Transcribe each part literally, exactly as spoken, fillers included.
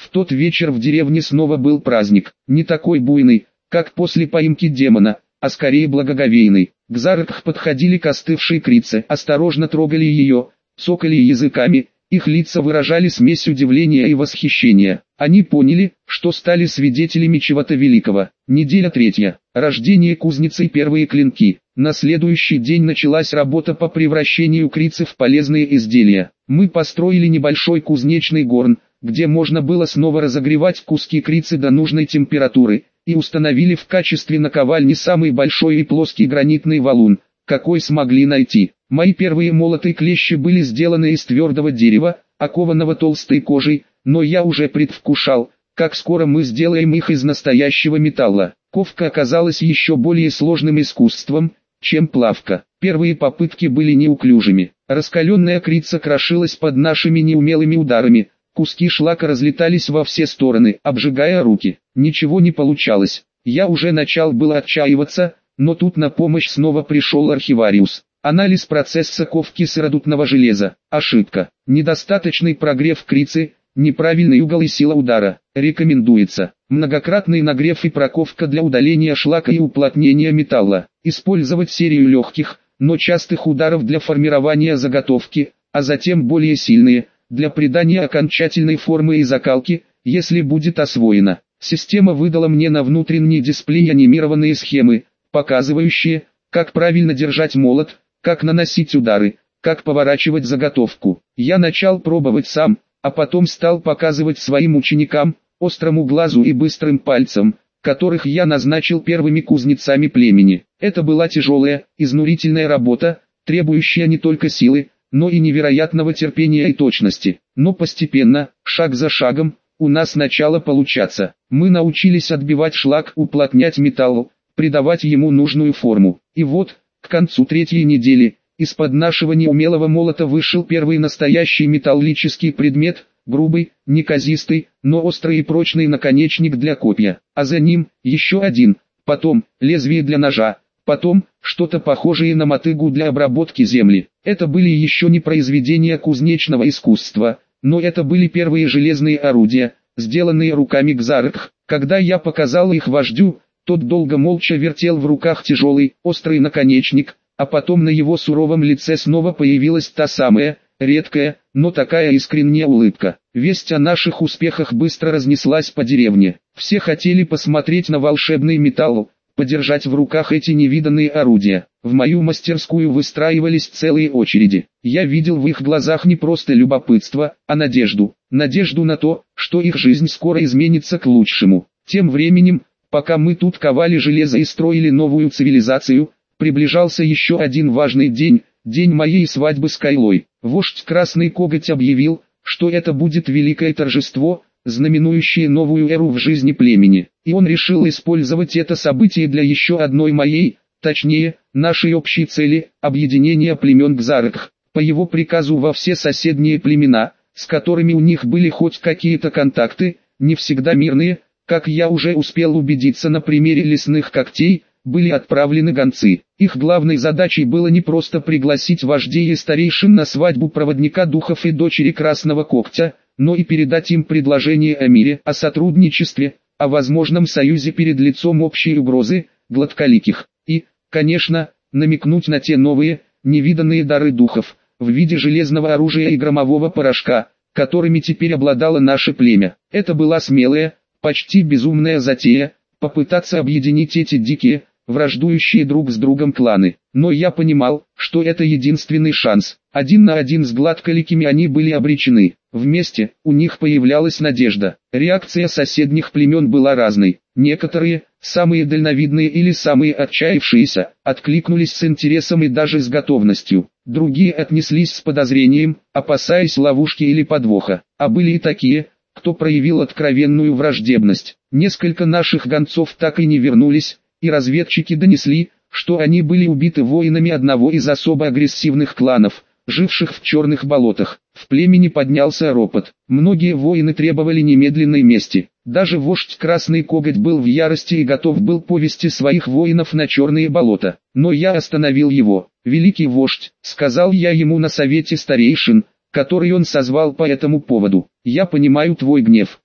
тот вечер в деревне снова был праздник, не такой буйный, как после поимки демона, а скорее благоговейный. К Зарыкх подходили к остывшей крице, осторожно трогали ее, цокали языками, их лица выражали смесь удивления и восхищения. Они поняли, что стали свидетелями чего-то великого. Неделя третья. Рождение кузницы и первые клинки. На следующий день началась работа по превращению крицы в полезные изделия. Мы построили небольшой кузнечный горн, где можно было снова разогревать куски крицы до нужной температуры, и установили в качестве наковальни самый большой и плоский гранитный валун, какой смогли найти. Мои первые молоты клещи были сделаны из твердого дерева, окованного толстой кожей, но я уже предвкушал, как скоро мы сделаем их из настоящего металла. Ковка оказалась еще более сложным искусством, чем плавка. Первые попытки были неуклюжими. Раскаленная крица крошилась под нашими неумелыми ударами, куски шлака разлетались во все стороны, обжигая руки. Ничего не получалось. Я уже начал было отчаиваться, но тут на помощь снова пришел архивариус. Анализ процесса ковки сыродутного железа. Ошибка. Недостаточный прогрев крицы, неправильный угол и сила удара. Рекомендуется многократный нагрев и проковка для удаления шлака и уплотнения металла. Использовать серию легких, но частых ударов для формирования заготовки, а затем более сильные, для придания окончательной формы и закалки, если будет освоена. Система выдала мне на внутренний дисплей анимированные схемы, показывающие, как правильно держать молот, как наносить удары, как поворачивать заготовку. Я начал пробовать сам, а потом стал показывать своим ученикам, острому глазу и быстрым пальцам, которых я назначил первыми кузнецами племени. Это была тяжелая, изнурительная работа, требующая не только силы, но и невероятного терпения и точности. Но постепенно, шаг за шагом, у нас начало получаться. Мы научились отбивать шлак, уплотнять металл, придавать ему нужную форму. И вот, к концу третьей недели, из-под нашего неумелого молота вышел первый настоящий металлический предмет, грубый, неказистый, но острый и прочный наконечник для копья. А за ним, еще один, потом, лезвие для ножа, потом, что-то похожее на мотыгу для обработки земли. Это были еще не произведения кузнечного искусства, но это были первые железные орудия, сделанные руками Кзарыкх. Когда я показал их вождю, тот долго молча вертел в руках тяжелый, острый наконечник, а потом на его суровом лице снова появилась та самая, редкая, но такая искренняя улыбка. Весть о наших успехах быстро разнеслась по деревне. Все хотели посмотреть на волшебный металл, подержать в руках эти невиданные орудия. В мою мастерскую выстраивались целые очереди. Я видел в их глазах не просто любопытство, а надежду. Надежду на то, что их жизнь скоро изменится к лучшему. Тем временем, пока мы тут ковали железо и строили новую цивилизацию, приближался еще один важный день, день моей свадьбы с Кайлой. Вождь Красный Коготь объявил, что это будет великое торжество, знаменующее новую эру в жизни племени. И он решил использовать это событие для еще одной моей, точнее, нашей общей цели – объединения племен Кзарыкх. По его приказу во все соседние племена, с которыми у них были хоть какие-то контакты, не всегда мирные, как я уже успел убедиться на примере лесных когтей, были отправлены гонцы. Их главной задачей было не просто пригласить вождей и старейшин на свадьбу проводника духов и дочери Красного Когтя, но и передать им предложение о мире, о сотрудничестве, о возможном союзе перед лицом общей угрозы, гладколиких. И, конечно, намекнуть на те новые, невиданные дары духов, в виде железного оружия и громового порошка, которыми теперь обладало наше племя. Это была смелая, почти безумная затея, попытаться объединить эти дикие, враждующие друг с другом кланы. Но я понимал, что это единственный шанс. Один на один с гладколикими они были обречены. Вместе, у них появлялась надежда. Реакция соседних племен была разной. Некоторые, самые дальновидные или самые отчаявшиеся, откликнулись с интересом и даже с готовностью. Другие отнеслись с подозрением, опасаясь ловушки или подвоха. А были и такие, кто проявил откровенную враждебность. Несколько наших гонцов так и не вернулись, и разведчики донесли, что они были убиты воинами одного из особо агрессивных кланов, живших в черных болотах. В племени поднялся ропот. Многие воины требовали немедленной мести. Даже вождь Красный Коготь был в ярости и готов был повести своих воинов на черные болота. Но я остановил его. «Великий вождь», — сказал я ему на совете старейшин, который он созвал по этому поводу. «Я понимаю твой гнев,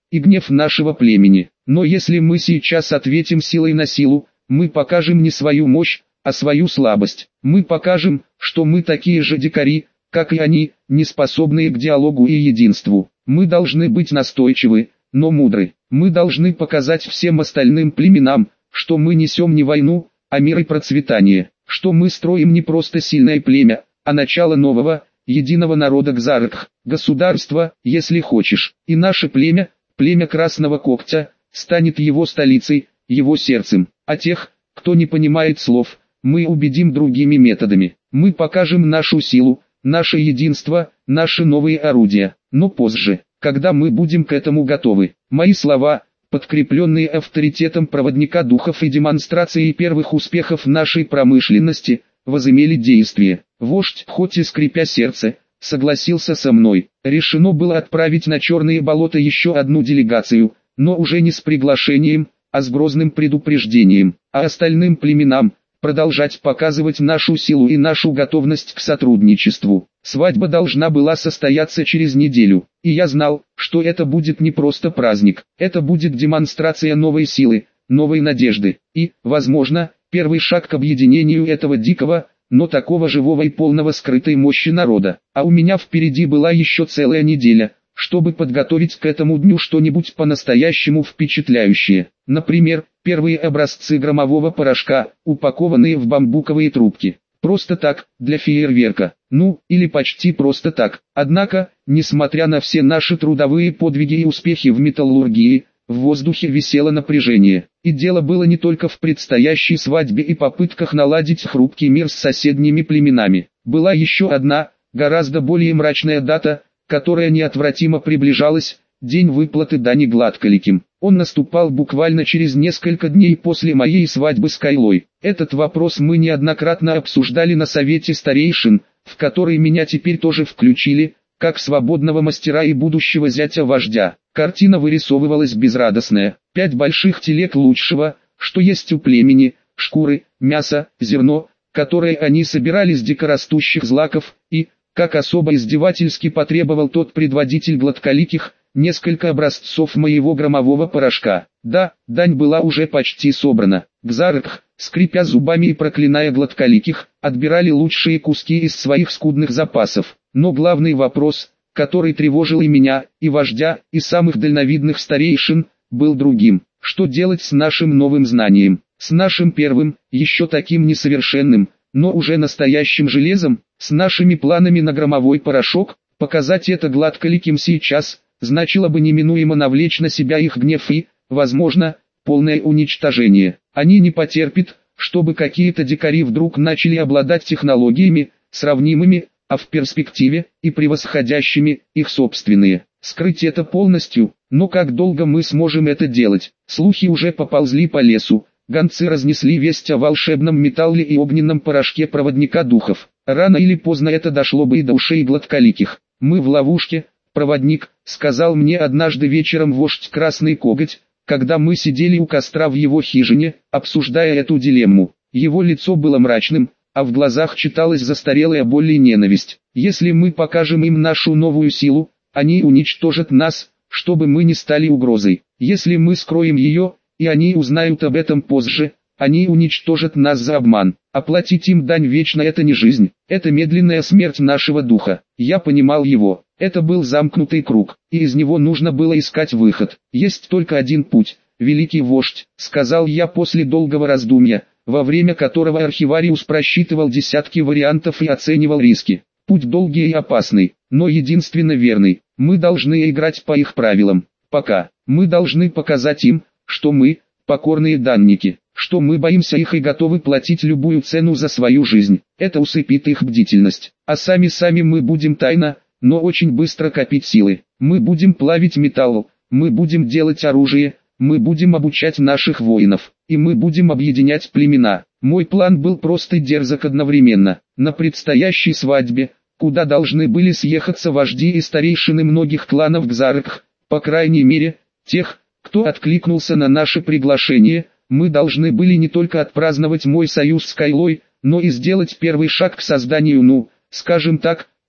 и гнев нашего племени. Но если мы сейчас ответим силой на силу, мы покажем не свою мощь, а свою слабость. Мы покажем, что мы такие же дикари, как и они, не способные к диалогу и единству. Мы должны быть настойчивы, но мудры. Мы должны показать всем остальным племенам, что мы несем не войну, а мир и процветание, что мы строим не просто сильное племя, а начало нового, единого народа Кзаркх, государства, если хочешь. И наше племя, племя Красного Когтя, станет его столицей, его сердцем. А тех, кто не понимает слов, мы убедим другими методами. Мы покажем нашу силу, наше единство, наши новые орудия. Но позже, когда мы будем к этому готовы. Мои слова, подкрепленные авторитетом проводника духов и демонстрацией первых успехов нашей промышленности, возымели действие. Вождь, хоть и скрипя сердце, согласился со мной. Решено было отправить на Черные болота еще одну делегацию, но уже не с приглашением, а с грозным предупреждением, а остальным племенам продолжать показывать нашу силу и нашу готовность к сотрудничеству. Свадьба должна была состояться через неделю, и я знал, что это будет не просто праздник, это будет демонстрация новой силы, новой надежды, и, возможно, первый шаг к объединению этого дикого, но такого живого и полного скрытой мощи народа. А у меня впереди была еще целая неделя, чтобы подготовить к этому дню что-нибудь по-настоящему впечатляющее. Например, первые образцы громового порошка, упакованные в бамбуковые трубки. Просто так, для фейерверка. Ну, или почти просто так. Однако, несмотря на все наши трудовые подвиги и успехи в металлургии, в воздухе висело напряжение. И дело было не только в предстоящей свадьбе и попытках наладить хрупкий мир с соседними племенами. Была еще одна, гораздо более мрачная дата, которая неотвратимо приближалась, день выплаты дани Гладколиким. Он наступал буквально через несколько дней после моей свадьбы с Кайлой. Этот вопрос мы неоднократно обсуждали на совете старейшин, в который меня теперь тоже включили, как свободного мастера и будущего зятя вождя. Картина вырисовывалась безрадостная. Пять больших телег лучшего, что есть у племени, шкуры, мясо, зерно, которое они собирали с дикорастущих злаков, и, как особо издевательски потребовал тот предводитель Гладколиких, несколько образцов моего громового порошка. Да, дань была уже почти собрана. Кзаркх, скрипя зубами и проклиная Гладколиких, отбирали лучшие куски из своих скудных запасов. Но главный вопрос, который тревожил и меня, и вождя, и самых дальновидных старейшин, был другим. Что делать с нашим новым знанием? С нашим первым, еще таким несовершенным, но уже настоящим железом, с нашими планами на громовой порошок? Показать это Гладколиким сейчас значило бы неминуемо навлечь на себя их гнев и, возможно, полное уничтожение. Они не потерпят, чтобы какие-то дикари вдруг начали обладать технологиями, сравнимыми, а в перспективе, и превосходящими их собственные. Скрыть это полностью, но как долго мы сможем это делать? Слухи уже поползли по лесу, гонцы разнесли весть о волшебном металле и огненном порошке проводника духов. Рано или поздно это дошло бы и до ушей Гладколиких. Мы в ловушке, проводник, сказал мне однажды вечером вождь Красный Коготь, когда мы сидели у костра в его хижине, обсуждая эту дилемму. Его лицо было мрачным, а в глазах читалась застарелая боль и ненависть. Если мы покажем им нашу новую силу, они уничтожат нас, чтобы мы не стали угрозой. Если мы скроем ее, и они узнают об этом позже, они уничтожат нас за обман. Оплатить им дань вечно — это не жизнь, это медленная смерть нашего духа. Я понимал его. Это был замкнутый круг, и из него нужно было искать выход. Есть только один путь, великий вождь, сказал я после долгого раздумья, во время которого архивариус просчитывал десятки вариантов и оценивал риски. Путь долгий и опасный, но единственно верный. Мы должны играть по их правилам. Пока. Мы должны показать им, что мы, покорные данники, что мы боимся их и готовы платить любую цену за свою жизнь. Это усыпит их бдительность. А сами-сами мы будем тайно, но очень быстро копить силы. Мы будем плавить металл, мы будем делать оружие, мы будем обучать наших воинов, и мы будем объединять племена. Мой план был прост и дерзок одновременно. На предстоящей свадьбе, куда должны были съехаться вожди и старейшины многих кланов Кзаркх, по крайней мере, тех, кто откликнулся на наше приглашение, мы должны были не только отпраздновать мой союз с Кайлой, но и сделать первый шаг к созданию, ну, скажем так,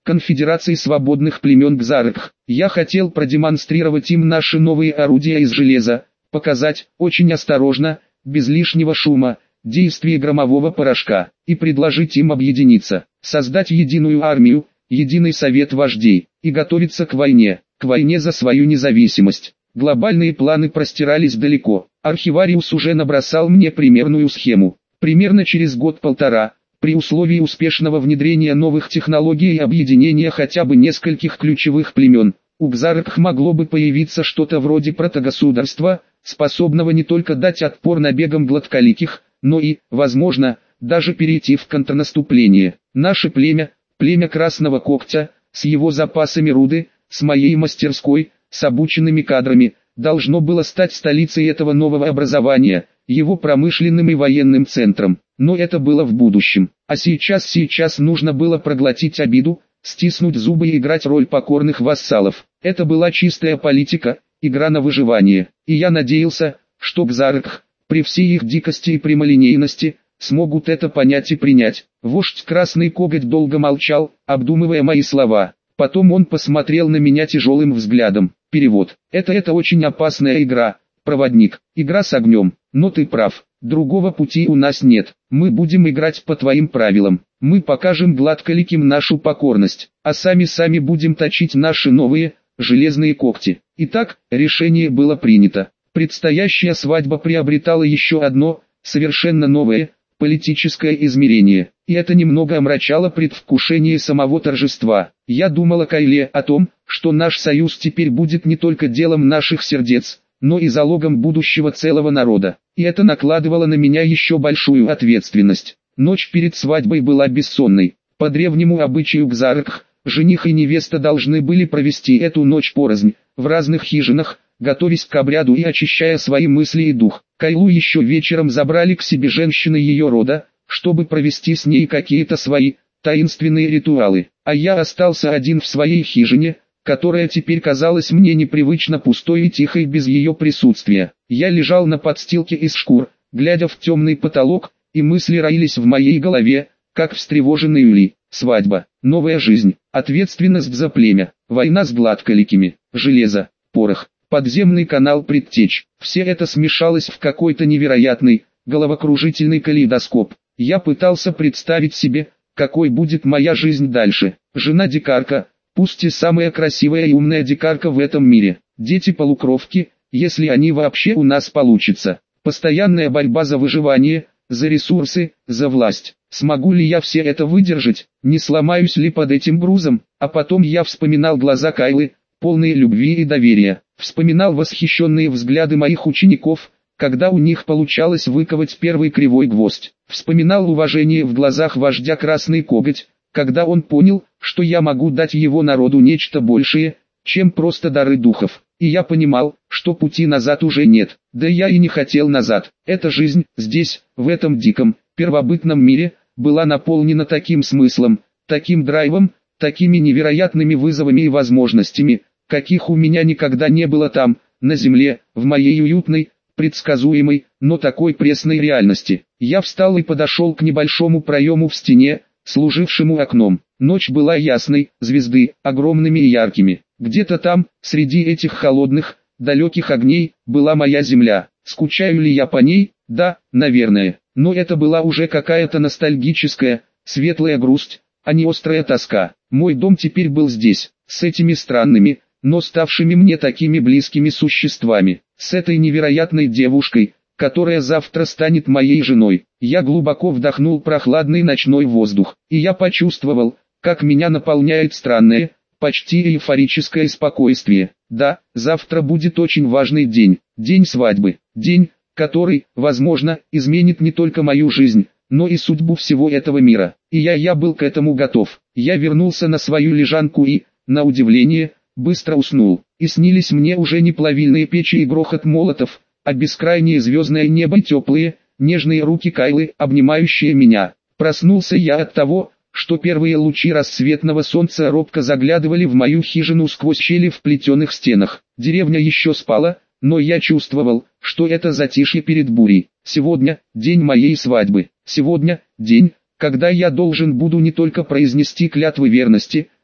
Конфедерации свободных племен Гзаркх. Я хотел продемонстрировать им наши новые орудия из железа, показать, очень осторожно, без лишнего шума, действие громового порошка, и предложить им объединиться, создать единую армию, единый совет вождей, и готовиться к войне, к войне за свою независимость. Глобальные планы простирались далеко. Архивариус уже набросал мне примерную схему. Примерно через год-полтора, при условии успешного внедрения новых технологий и объединения хотя бы нескольких ключевых племен, у Гзаркх могло бы появиться что-то вроде протогосударства, способного не только дать отпор набегам гладколиких, но и, возможно, даже перейти в контрнаступление. Наше племя, племя Красного Когтя, с его запасами руды, с моей мастерской, с обученными кадрами, должно было стать столицей этого нового образования, его промышленным и военным центром. Но это было в будущем. А сейчас сейчас нужно было проглотить обиду, стиснуть зубы и играть роль покорных вассалов. Это была чистая политика, игра на выживание. И я надеялся, что Гзаркх, при всей их дикости и прямолинейности, смогут это понять и принять. Вождь Красный Коготь долго молчал, обдумывая мои слова. Потом он посмотрел на меня тяжелым взглядом. Перевод. Это это очень опасная игра, проводник. Игра с огнем. Но ты прав. Другого пути у нас нет. Мы будем играть по твоим правилам. Мы покажем гладколиким нашу покорность, а сами-сами будем точить наши новые, железные когти. Итак, решение было принято. Предстоящая свадьба приобретала еще одно, совершенно новое, политическое измерение. И это немного омрачало предвкушение самого торжества. Я думал о Кайле, о том, что наш союз теперь будет не только делом наших сердец, но и залогом будущего целого народа. И это накладывало на меня еще большую ответственность. Ночь перед свадьбой была бессонной. По древнему обычаю Гзаркх, жених и невеста должны были провести эту ночь порознь, в разных хижинах, готовясь к обряду и очищая свои мысли и дух. Кайлу еще вечером забрали к себе женщины ее рода, чтобы провести с ней какие-то свои, таинственные ритуалы. А я остался один в своей хижине, которая теперь казалась мне непривычно пустой и тихой без ее присутствия. Я лежал на подстилке из шкур, глядя в темный потолок, и мысли роились в моей голове, как встревоженный улей. Свадьба, новая жизнь, ответственность за племя, война с гладколикими, железо, порох, подземный канал предтеч. Все это смешалось в какой-то невероятный, головокружительный калейдоскоп. Я пытался представить себе, какой будет моя жизнь дальше. Жена-дикарка, пусть и самая красивая и умная дикарка в этом мире. Дети-полукровки, если они вообще у нас получатся. Постоянная борьба за выживание, за ресурсы, за власть. Смогу ли я все это выдержать, не сломаюсь ли под этим грузом? А потом я вспоминал глаза Кайлы, полные любви и доверия. Вспоминал восхищенные взгляды моих учеников, когда у них получалось выковать первый кривой гвоздь. Вспоминал уважение в глазах вождя Красный Коготь, когда он понял, что я могу дать его народу нечто большее, чем просто дары духов. И я понимал, что пути назад уже нет. Да я и не хотел назад. Эта жизнь, здесь, в этом диком, первобытном мире, была наполнена таким смыслом, таким драйвом, такими невероятными вызовами и возможностями, каких у меня никогда не было там, на земле, в моей уютной, предсказуемой, но такой пресной реальности. Я встал и подошел к небольшому проему в стене, служившему окном. Ночь была ясной, звезды, огромными и яркими. Где-то там, среди этих холодных, далеких огней, была моя земля. Скучаю ли я по ней? Да, наверное. Но это была уже какая-то ностальгическая, светлая грусть, а не острая тоска. Мой дом теперь был здесь, с этими странными, но ставшими мне такими близкими существами. С этой невероятной девушкой, которая завтра станет моей женой. Я глубоко вдохнул прохладный ночной воздух, и я почувствовал, как меня наполняет странное, почти эйфорическое спокойствие. Да, завтра будет очень важный день, день свадьбы, день, который, возможно, изменит не только мою жизнь, но и судьбу всего этого мира. И я, я был к этому готов. Я вернулся на свою лежанку и, на удивление, быстро уснул. И снились мне уже не плавильные печи и грохот молотов, а бескрайнее звездное небо и теплые, нежные руки Кайлы, обнимающие меня. Проснулся я от того, что первые лучи рассветного солнца робко заглядывали в мою хижину сквозь щели в плетеных стенах. Деревня еще спала, но я чувствовал, что это затишье перед бурей. Сегодня день моей свадьбы. Сегодня день, когда я должен буду не только произнести клятвы верности,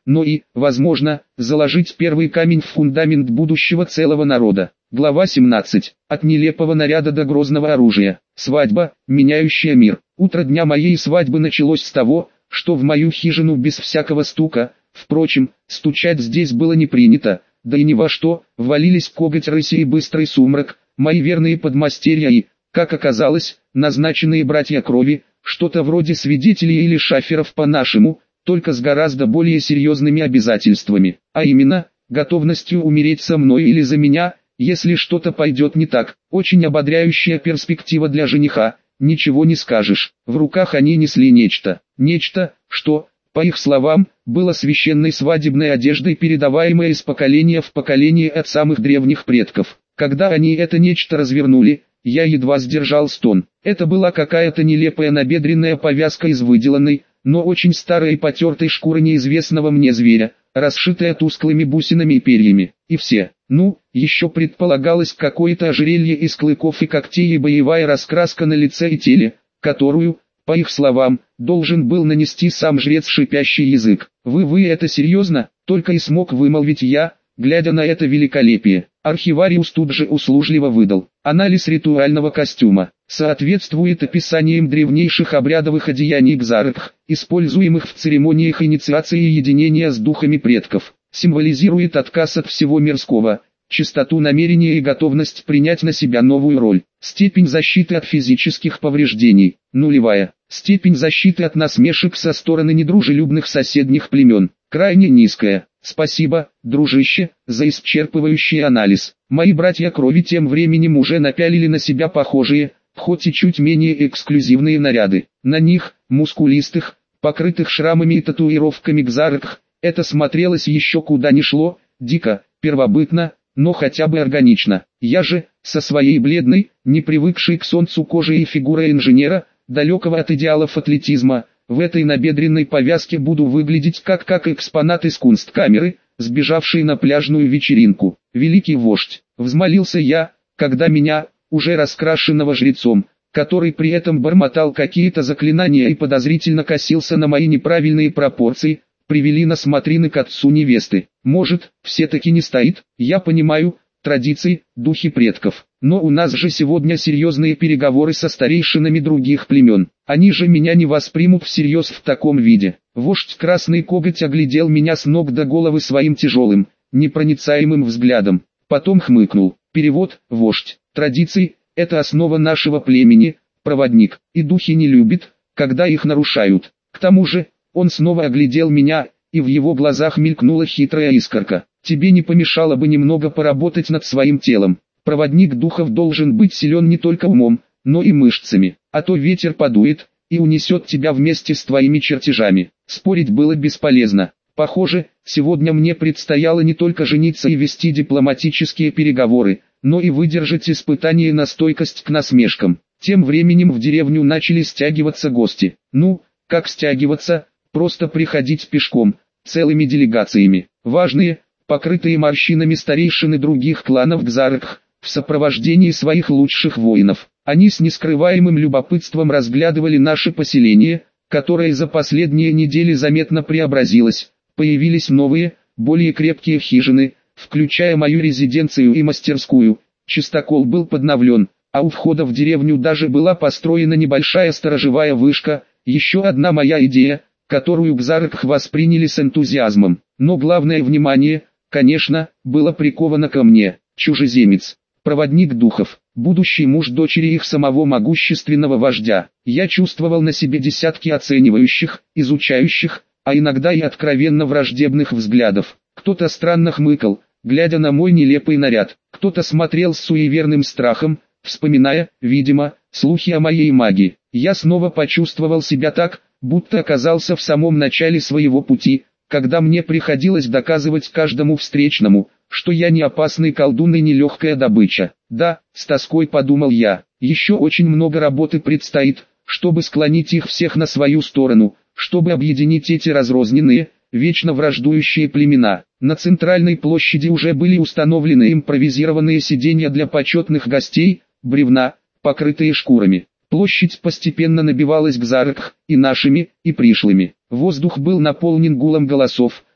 но и, возможно, заложить первый камень в фундамент будущего целого народа. Глава семнадцать. От нелепого наряда до грозного оружия. Свадьба, меняющая мир. Утро дня моей свадьбы началось с того, что в мою хижину без всякого стука, впрочем, стучать здесь было не принято, да и ни во что, ввалились коготь рыси и быстрый сумрак, мои верные подмастерья и, как оказалось, назначенные братья крови, что-то вроде свидетелей или шаферов по-нашему, только с гораздо более серьезными обязательствами, а именно, готовностью умереть со мной или за меня, если что-то пойдет не так. Очень ободряющая перспектива для жениха, ничего не скажешь. В руках они несли нечто, нечто, что, по их словам, было священной свадебной одеждой, передаваемой из поколения в поколение от самых древних предков. Когда они это нечто развернули, я едва сдержал стон. Это была какая-то нелепая набедренная повязка из выделанной, но очень старой и потертой шкуры неизвестного мне зверя, расшитая тусклыми бусинами и перьями. И все. Ну, еще предполагалось какое-то ожерелье из клыков и когтей и боевая раскраска на лице и теле, которую, по их словам, должен был нанести сам жрец шипящий язык. «Вы, вы это серьезно?» — только и смог вымолвить я, глядя на это великолепие. Архивариус тут же услужливо выдал. Анализ ритуального костюма соответствует описаниям древнейших обрядовых одеяний Кзаркх, используемых в церемониях инициации и единения с духами предков. Символизирует отказ от всего мирского, чистоту намерения и готовность принять на себя новую роль. Степень защиты от физических повреждений – нулевая. Степень защиты от насмешек со стороны недружелюбных соседних племен – крайне низкая. Спасибо, дружище, за исчерпывающий анализ. Мои братья крови тем временем уже напялили на себя похожие, хоть и чуть менее эксклюзивные наряды. На них, мускулистых, покрытых шрамами и татуировками Кзаркх, это смотрелось еще куда ни шло, дико, первобытно, но хотя бы органично. Я же, со своей бледной, не привыкшей к солнцу кожей и фигурой инженера, далекого от идеалов атлетизма, в этой набедренной повязке буду выглядеть как как экспонат из кунсткамеры, сбежавший на пляжную вечеринку. Великий вождь, взмолился я, когда меня, уже раскрашенного жрецом, который при этом бормотал какие-то заклинания и подозрительно косился на мои неправильные пропорции, привели на смотрины к отцу невесты. Может, все-таки не стоит, я понимаю, традиции, духи предков. Но у нас же сегодня серьезные переговоры со старейшинами других племен. Они же меня не воспримут всерьез в таком виде. Вождь Красный Коготь оглядел меня с ног до головы своим тяжелым, непроницаемым взглядом. Потом хмыкнул. Перевод: вождь. Традиции – это основа нашего племени, проводник. И духи не любят, когда их нарушают. К тому же, он снова оглядел меня, и в его глазах мелькнула хитрая искорка. Тебе не помешало бы немного поработать над своим телом. Проводник духов должен быть силен не только умом, но и мышцами, а то ветер подует и унесет тебя вместе с твоими чертежами. Спорить было бесполезно. Похоже, сегодня мне предстояло не только жениться и вести дипломатические переговоры, но и выдержать испытание на стойкость к насмешкам. Тем временем в деревню начали стягиваться гости. Ну, как стягиваться, просто приходить пешком, целыми делегациями. Важные, покрытые морщинами старейшины других кланов Кзаркх, в сопровождении своих лучших воинов. Они с нескрываемым любопытством разглядывали наше поселение, которое за последние недели заметно преобразилось. Появились новые, более крепкие хижины, включая мою резиденцию и мастерскую. Чистокол был подновлен, а у входа в деревню даже была построена небольшая сторожевая вышка, еще одна моя идея, которую Кзаркх восприняли с энтузиазмом. Но главное внимание, конечно, было приковано ко мне. Чужеземец, проводник духов, будущий муж дочери их самого могущественного вождя. Я чувствовал на себе десятки оценивающих, изучающих, а иногда и откровенно враждебных взглядов. Кто-то странно хмыкал, глядя на мой нелепый наряд. Кто-то смотрел с суеверным страхом, вспоминая, видимо, слухи о моей магии. Я снова почувствовал себя так, будто оказался в самом начале своего пути, когда мне приходилось доказывать каждому встречному, что я не опасный колдун и не легкая добыча. Да, с тоской подумал я, еще очень много работы предстоит, чтобы склонить их всех на свою сторону, чтобы объединить эти разрозненные, вечно враждующие племена. На центральной площади уже были установлены импровизированные сиденья для почетных гостей, бревна, покрытые шкурами. Площадь постепенно набивалась Кзаркх, и нашими, и пришлыми. Воздух был наполнен гулом голосов,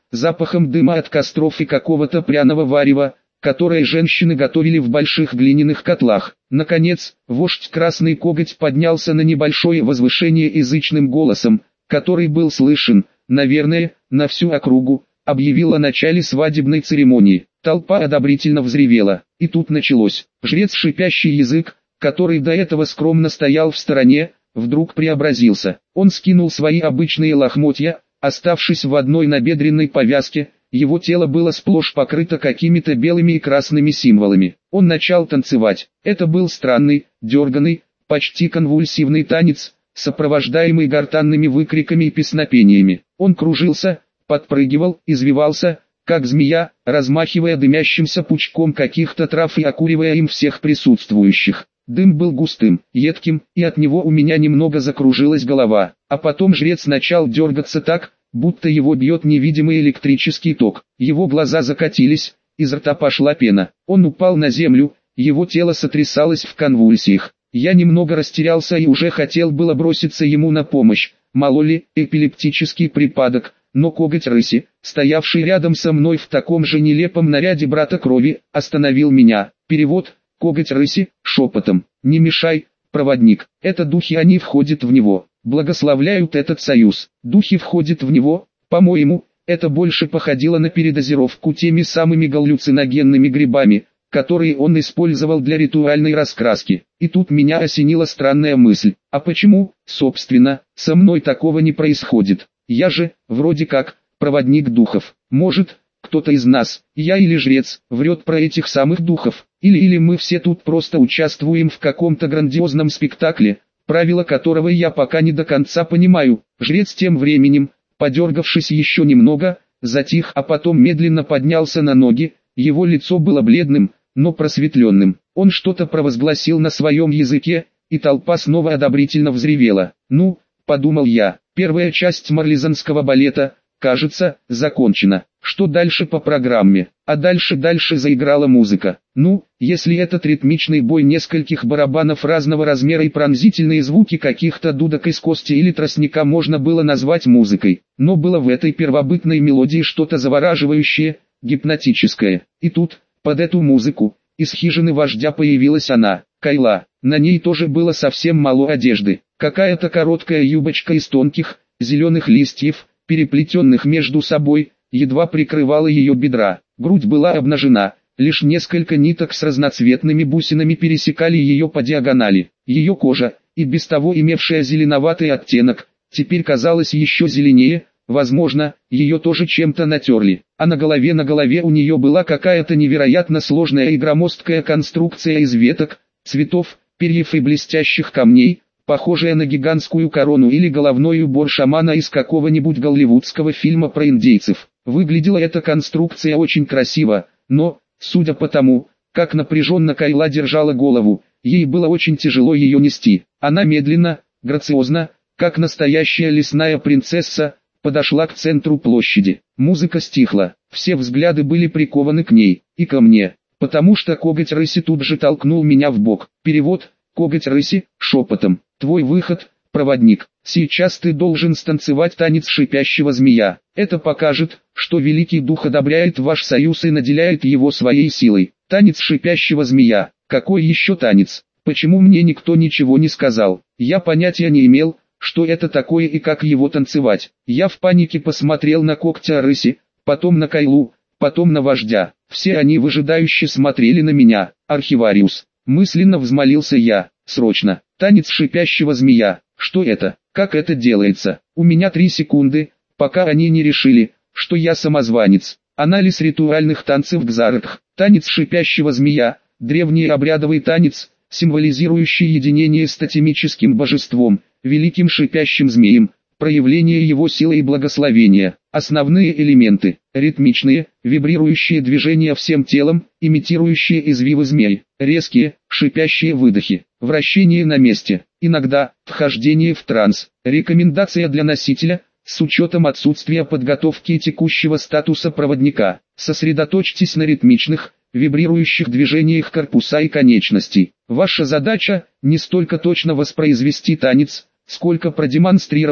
запахом дыма от костров и какого-то пряного варева, которое женщины готовили в больших глиняных котлах. Наконец, вождь Красный Коготь поднялся на небольшое возвышение язычным голосом, который был слышен, наверное, на всю округу, объявил о начале свадебной церемонии. Толпа одобрительно взревела, и тут началось. Жрец Шипящий Язык, который до этого скромно стоял в стороне, вдруг преобразился. Он скинул свои обычные лохмотья, оставшись в одной набедренной повязке. Его тело было сплошь покрыто какими-то белыми и красными символами. Он начал танцевать. Это был странный, дерганный, почти конвульсивный танец, сопровождаемый гортанными выкриками и песнопениями. Он кружился, подпрыгивал, извивался, как змея, размахивая дымящимся пучком каких-то трав и окуривая им всех присутствующих. Дым был густым, едким, и от него у меня немного закружилась голова. А потом жрец начал дергаться так, будто его бьет невидимый электрический ток. Его глаза закатились, из рта пошла пена. Он упал на землю, его тело сотрясалось в конвульсиях. Я немного растерялся и уже хотел было броситься ему на помощь, мало ли, эпилептический припадок, но коготь рыси, стоявший рядом со мной в таком же нелепом наряде брата крови, остановил меня. Перевод: коготь рыси, шепотом: «Не мешай, проводник, это духи, они входят в него, благословляют этот союз». Духи входят в него, по-моему, это больше походило на передозировку теми самыми галлюциногенными грибами, которые он использовал для ритуальной раскраски. И тут меня осенила странная мысль: а почему, собственно, со мной такого не происходит? Я же, вроде как, проводник духов. Может, кто-то из нас, я или жрец, врет про этих самых духов, или или мы все тут просто участвуем в каком-то грандиозном спектакле, правила которого я пока не до конца понимаю. Жрец тем временем, подергавшись еще немного, затих, а потом медленно поднялся на ноги. Его лицо было бледным, но просветленным. Он что-то провозгласил на своем языке, и толпа снова одобрительно взревела. Ну, подумал я, первая часть марлезонского балета, кажется, закончена. Что дальше по программе? А дальше-дальше заиграла музыка. Ну, если этот ритмичный бой нескольких барабанов разного размера и пронзительные звуки каких-то дудок из кости или тростника можно было назвать музыкой, но было в этой первобытной мелодии что-то завораживающее, гипнотическое. И тут, под эту музыку, из хижины вождя появилась она, Кайла. На ней тоже было совсем мало одежды. Какая-то короткая юбочка из тонких, зеленых листьев, переплетенных между собой, едва прикрывала ее бедра. Грудь была обнажена, лишь несколько ниток с разноцветными бусинами пересекали ее по диагонали. Ее кожа, и без того имевшая зеленоватый оттенок, теперь казалась еще зеленее. Возможно, ее тоже чем-то натерли. А на голове на голове у нее была какая-то невероятно сложная и громоздкая конструкция из веток, цветов, перьев и блестящих камней, похожая на гигантскую корону или головной убор шамана из какого-нибудь голливудского фильма про индейцев. Выглядела эта конструкция очень красиво, но, судя по тому, как напряженно Кайла держала голову, ей было очень тяжело ее нести. Она медленно, грациозно, как настоящая лесная принцесса, подошла к центру площади. Музыка стихла, все взгляды были прикованы к ней, и ко мне, потому что коготь рыси тут же толкнул меня в бок. Перевод: коготь рыси, шепотом: «Твой выход, проводник. Сейчас ты должен станцевать танец шипящего змея. Это покажет, что Великий Дух одобряет ваш союз и наделяет его своей силой». Танец шипящего змея. Какой еще танец? Почему мне никто ничего не сказал? Я понятия не имел, что это такое и как его танцевать. Я в панике посмотрел на когтя рыси, потом на Кайлу, потом на вождя. Все они выжидающе смотрели на меня. «Архивариус», мысленно взмолился я, «срочно, танец шипящего змея». Что это? Как это делается? У меня три секунды, пока они не решили, что я самозванец. Анализ ритуальных танцев Гзаркх. Танец шипящего змея, древний обрядовый танец, символизирующий единение с тотемическим божеством, великим шипящим змеем, проявление его силы и благословения. Основные элементы: ритмичные, вибрирующие движения всем телом, имитирующие извивы змей, резкие, шипящие выдохи, вращение на месте, иногда вхождение в транс. Рекомендация для носителя: с учетом отсутствия подготовки и текущего статуса проводника, сосредоточьтесь на ритмичных, вибрирующих движениях корпуса и конечностей. Ваша задача – не столько точно воспроизвести танец, сколько продемонстрировать,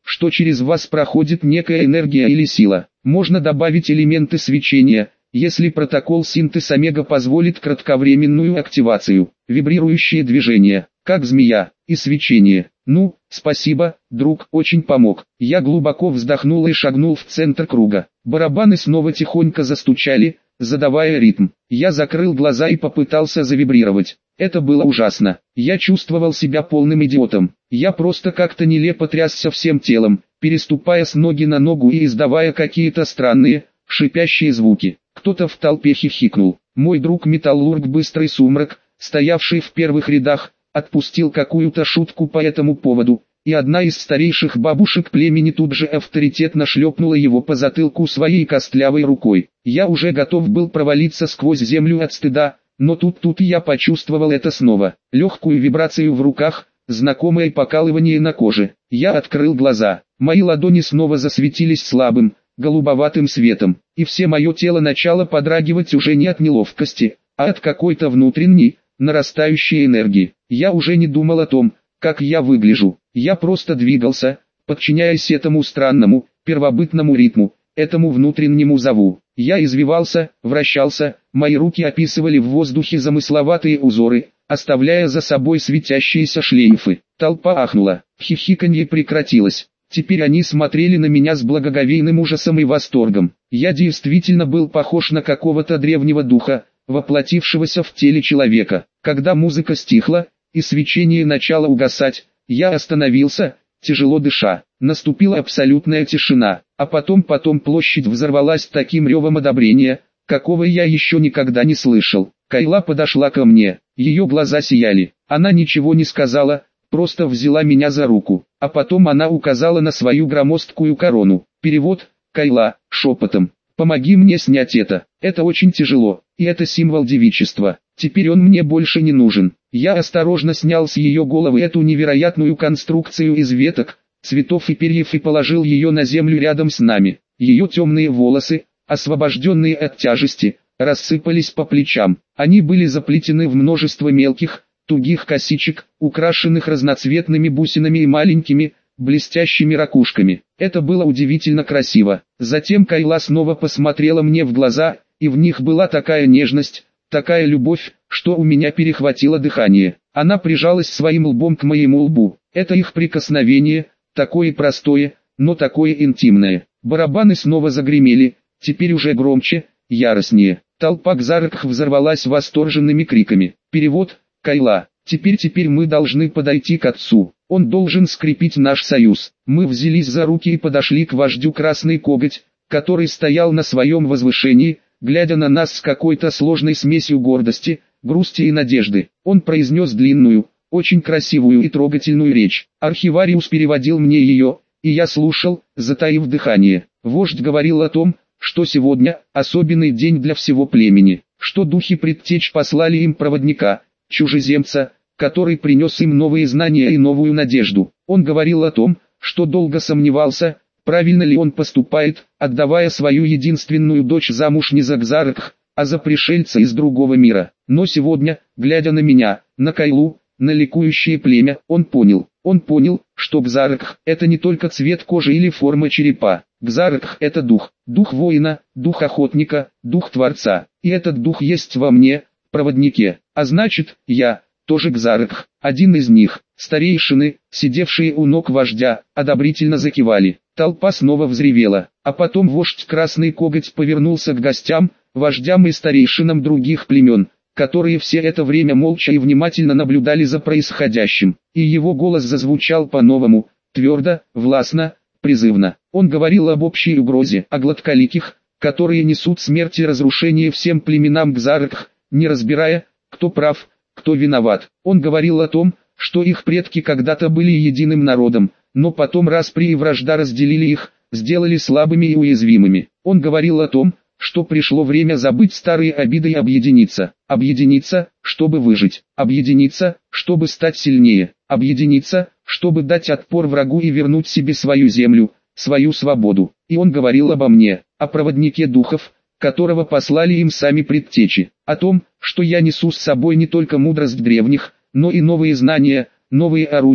что через вас проходит некая энергия или сила. Можно добавить элементы свечения, если протокол синтез омега позволит кратковременную активацию, вибрирующие движения, как змея, и свечение. Ну, спасибо, друг, очень помог. Я глубоко вздохнул и шагнул в центр круга. Барабаны снова тихонько застучали, задавая ритм. Я закрыл глаза и попытался завибрировать. Это было ужасно. Я чувствовал себя полным идиотом. Я просто как-то нелепо трясся всем телом, переступая с ноги на ногу и издавая какие-то странные, шипящие звуки. Кто-то в толпе хихикнул. Мой друг Металлург Быстрый Сумрак, стоявший в первых рядах, отпустил какую-то шутку по этому поводу, и одна из старейших бабушек племени тут же авторитетно шлепнула его по затылку своей костлявой рукой. Я уже готов был провалиться сквозь землю от стыда, но тут-тут я почувствовал это снова. Легкую вибрацию в руках, знакомое покалывание на коже. Я открыл глаза. Мои ладони снова засветились слабым, голубоватым светом, и все мое тело начало подрагивать уже не от неловкости, а от какой-то внутренней, нарастающей энергии. Я уже не думал о том, как я выгляжу. Я просто двигался, подчиняясь этому странному, первобытному ритму, этому внутреннему зову. Я извивался, вращался, мои руки описывали в воздухе замысловатые узоры, оставляя за собой светящиеся шлейфы. Толпа ахнула, хихиканье прекратилось. Теперь они смотрели на меня с благоговейным ужасом и восторгом. Я действительно был похож на какого-то древнего духа, воплотившегося в теле человека. Когда музыка стихла, и свечение начало угасать, я остановился, тяжело дыша. Наступила абсолютная тишина, а потом потом площадь взорвалась таким ревом одобрения, какого я еще никогда не слышал. Кайла подошла ко мне, ее глаза сияли. Она ничего не сказала, просто взяла меня за руку, а потом она указала на свою громоздкую корону. Перевод: Кайла, шепотом. Помоги мне снять это, это очень тяжело, и это символ девичества. Теперь он мне больше не нужен. Я осторожно снял с ее головы эту невероятную конструкцию из веток, цветов и перьев и положил ее на землю рядом с нами. Ее темные волосы, освобожденные от тяжести, рассыпались по плечам. Они были заплетены в множество мелких, тугих косичек, украшенных разноцветными бусинами и маленькими, блестящими ракушками. Это было удивительно красиво. Затем Кайла снова посмотрела мне в глаза, и в них была такая нежность, такая любовь, что у меня перехватило дыхание. Она прижалась своим лбом к моему лбу. Это их прикосновение, такое простое, но такое интимное. Барабаны снова загремели, теперь уже громче, яростнее. Толпа Кзаркх взорвалась восторженными криками. Перевод: Кайла. Теперь-теперь мы должны подойти к отцу. Он должен скрепить наш союз. Мы взялись за руки и подошли к вождю Красный Коготь, который стоял на своем возвышении, глядя на нас с какой-то сложной смесью гордости, грусти и надежды. Он произнес длинную, очень красивую и трогательную речь. Архивариус переводил мне ее, и я слушал, затаив дыхание. Вождь говорил о том, что сегодня особенный день для всего племени, что духи предтеч послали им проводника, чужеземца, который принес им новые знания и новую надежду. Он говорил о том, что долго сомневался, правильно ли он поступает, отдавая свою единственную дочь замуж не за Кзаркх, а за пришельца из другого мира. Но сегодня, глядя на меня, на Кайлу, на ликующее племя, он понял, он понял, что Кзаркх – это не только цвет кожи или форма черепа. Кзаркх – это дух, дух воина, дух охотника, дух Творца. И этот дух есть во мне, проводнике. А значит, я тоже Кзаркх. Один из них, старейшины, сидевшие у ног вождя, одобрительно закивали. Толпа снова взревела, а потом вождь Красный Коготь повернулся к гостям, вождям и старейшинам других племен, которые все это время молча и внимательно наблюдали за происходящим. И его голос зазвучал по-новому, твердо, властно, призывно. Он говорил об общей угрозе, о гладколиких, которые несут смерть и разрушение всем племенам Кзаркх, не разбирая, кто прав, кто виноват. Он говорил о том, что их предки когда-то были единым народом, но потом распри и вражда разделили их, сделали слабыми и уязвимыми. Он говорил о том, что пришло время забыть старые обиды и объединиться. Объединиться, чтобы выжить. Объединиться, чтобы стать сильнее. Объединиться, чтобы дать отпор врагу и вернуть себе свою землю, свою свободу. И он говорил обо мне, о проводнике духов, которого послали им сами предтечи. О том, что я несу с собой не только мудрость древних, но и новые знания, новые орудия,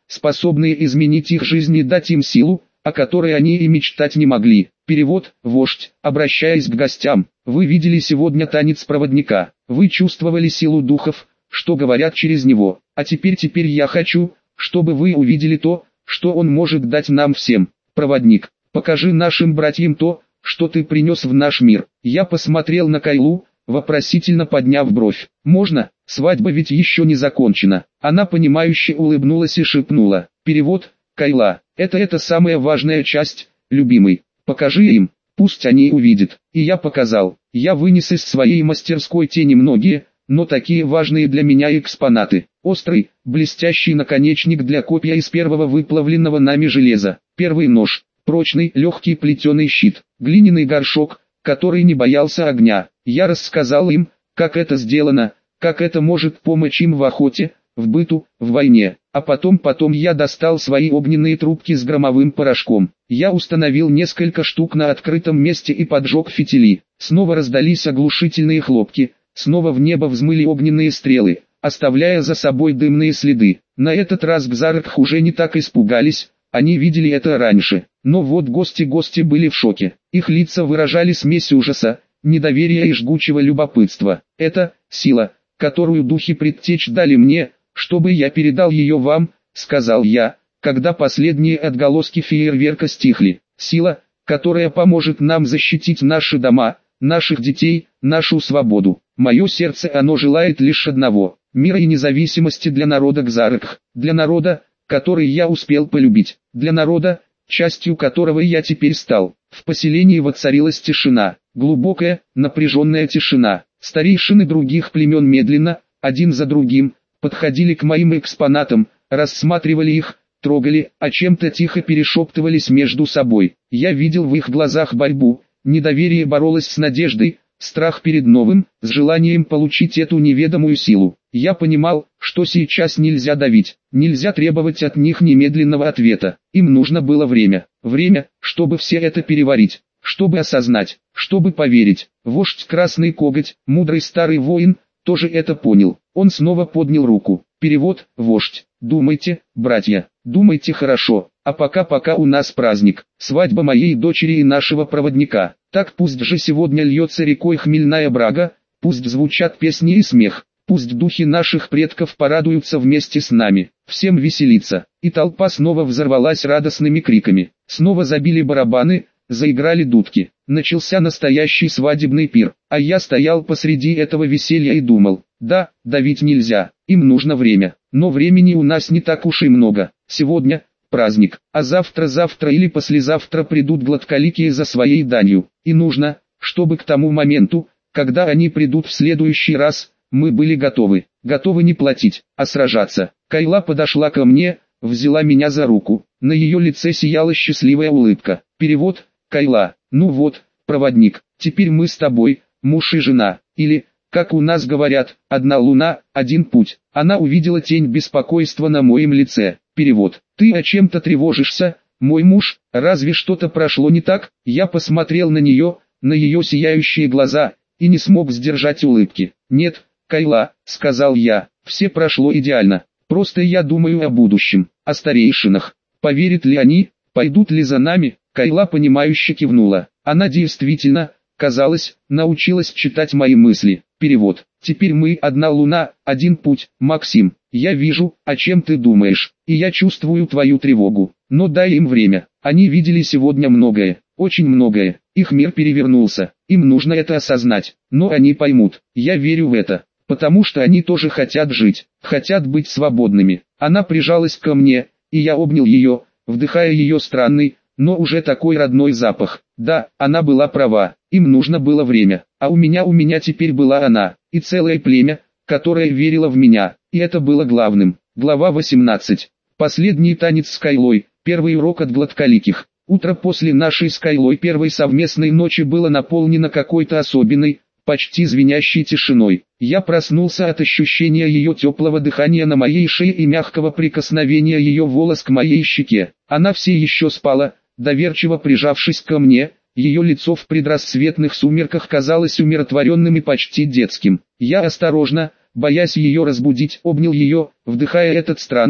способные изменить их жизнь и дать им силу, о которой они и мечтать не могли. Перевод: вождь, обращаясь к гостям, вы видели сегодня танец проводника, вы чувствовали силу духов, что говорят через него, а теперь теперь я хочу, чтобы вы увидели то, что он может дать нам всем. Проводник, покажи нашим братьям то, что ты принес в наш мир. Я посмотрел на Кайлу, вопросительно подняв бровь. Можно? Свадьба ведь еще не закончена. Она понимающе улыбнулась и шепнула. Перевод: Кайла, это это самая важная часть, любимый. Покажи им, пусть они увидят. И я показал. Я вынес из своей мастерской те немногие, но такие важные для меня экспонаты. Острый, блестящий наконечник для копья из первого выплавленного нами железа. Первый нож. Прочный, легкий плетеный щит. Глиняный горшок, который не боялся огня. Я рассказал им, как это сделано, как это может помочь им в охоте, в быту, в войне. А потом потом я достал свои огненные трубки с громовым порошком. Я установил несколько штук на открытом месте и поджег фитили. Снова раздались оглушительные хлопки, снова в небо взмыли огненные стрелы, оставляя за собой дымные следы. На этот раз Гзаркх уже не так испугались, они видели это раньше. Но вот гости-гости были в шоке. Их лица выражали смесь ужаса, недоверия и жгучего любопытства. Это сила, которую духи предтеч дали мне, чтобы я передал ее вам, сказал я, когда последние отголоски фейерверка стихли. Сила, которая поможет нам защитить наши дома, наших детей, нашу свободу. Мое сердце оно желает лишь одного – мира и независимости для народа Гзаркх, для народа, который я успел полюбить, для народа, частью которого я теперь стал. В поселении воцарилась тишина, глубокая, напряженная тишина. Старейшины других племен медленно, один за другим, подходили к моим экспонатам, рассматривали их, трогали, а чем-то тихо перешептывались между собой. Я видел в их глазах борьбу, недоверие боролось с надеждой, страх перед новым, с желанием получить эту неведомую силу. Я понимал, что сейчас нельзя давить, нельзя требовать от них немедленного ответа. Им нужно было время, время, чтобы все это переварить, чтобы осознать, чтобы поверить. Вождь Красный Коготь, мудрый старый воин, тоже это понял. Он снова поднял руку. Перевод: вождь, думайте, братья, думайте хорошо, а пока-пока у нас праздник, свадьба моей дочери и нашего проводника. Так пусть же сегодня льется рекой хмельная брага, пусть звучат песни и смех, пусть духи наших предков порадуются вместе с нами, всем веселиться. И толпа снова взорвалась радостными криками, снова забили барабаны, заиграли дудки. Начался настоящий свадебный пир, а я стоял посреди этого веселья и думал, да, давить нельзя, им нужно время, но времени у нас не так уж и много. Сегодня праздник, а завтра-завтра или послезавтра придут гладколикие за своей данью, и нужно, чтобы к тому моменту, когда они придут в следующий раз, мы были готовы, готовы не платить, а сражаться. Кайла подошла ко мне, взяла меня за руку, на ее лице сияла счастливая улыбка. Перевод: Кайла, ну вот, проводник, теперь мы с тобой, муж и жена, или, как у нас говорят, одна луна, один путь. Она увидела тень беспокойства на моем лице. Перевод: ты о чем-то тревожишься, мой муж, разве что-то прошло не так? Я посмотрел на нее, на ее сияющие глаза, и не смог сдержать улыбки. Нет, Кайла, сказал я, все прошло идеально, просто я думаю о будущем, о старейшинах, поверят ли они, пойдут ли за нами. Кайла понимающе кивнула. Она действительно, казалось, научилась читать мои мысли. Перевод: теперь мы одна луна, один путь. Максим, я вижу, о чем ты думаешь, и я чувствую твою тревогу. Но дай им время. Они видели сегодня многое, очень многое. Их мир перевернулся. Им нужно это осознать. Но они поймут. Я верю в это, потому что они тоже хотят жить, хотят быть свободными. Она прижалась ко мне, и я обнял ее, вдыхая ее странный, но уже такой родной запах. Да, она была права, им нужно было время, а у меня у меня теперь была она, и целое племя, которое верило в меня, и это было главным. Глава восемнадцать. Последний танец с Кайлой, первый урок от гладколиких. Утро после нашей с Кайлой первой совместной ночи было наполнено какой-то особенной, почти звенящей тишиной. Я проснулся от ощущения ее теплого дыхания на моей шее и мягкого прикосновения ее волос к моей щеке. Она все еще спала, доверчиво прижавшись ко мне, ее лицо в предрассветных сумерках казалось умиротворенным и почти детским. Я осторожно, боясь ее разбудить, обнял ее, вдыхая этот странный,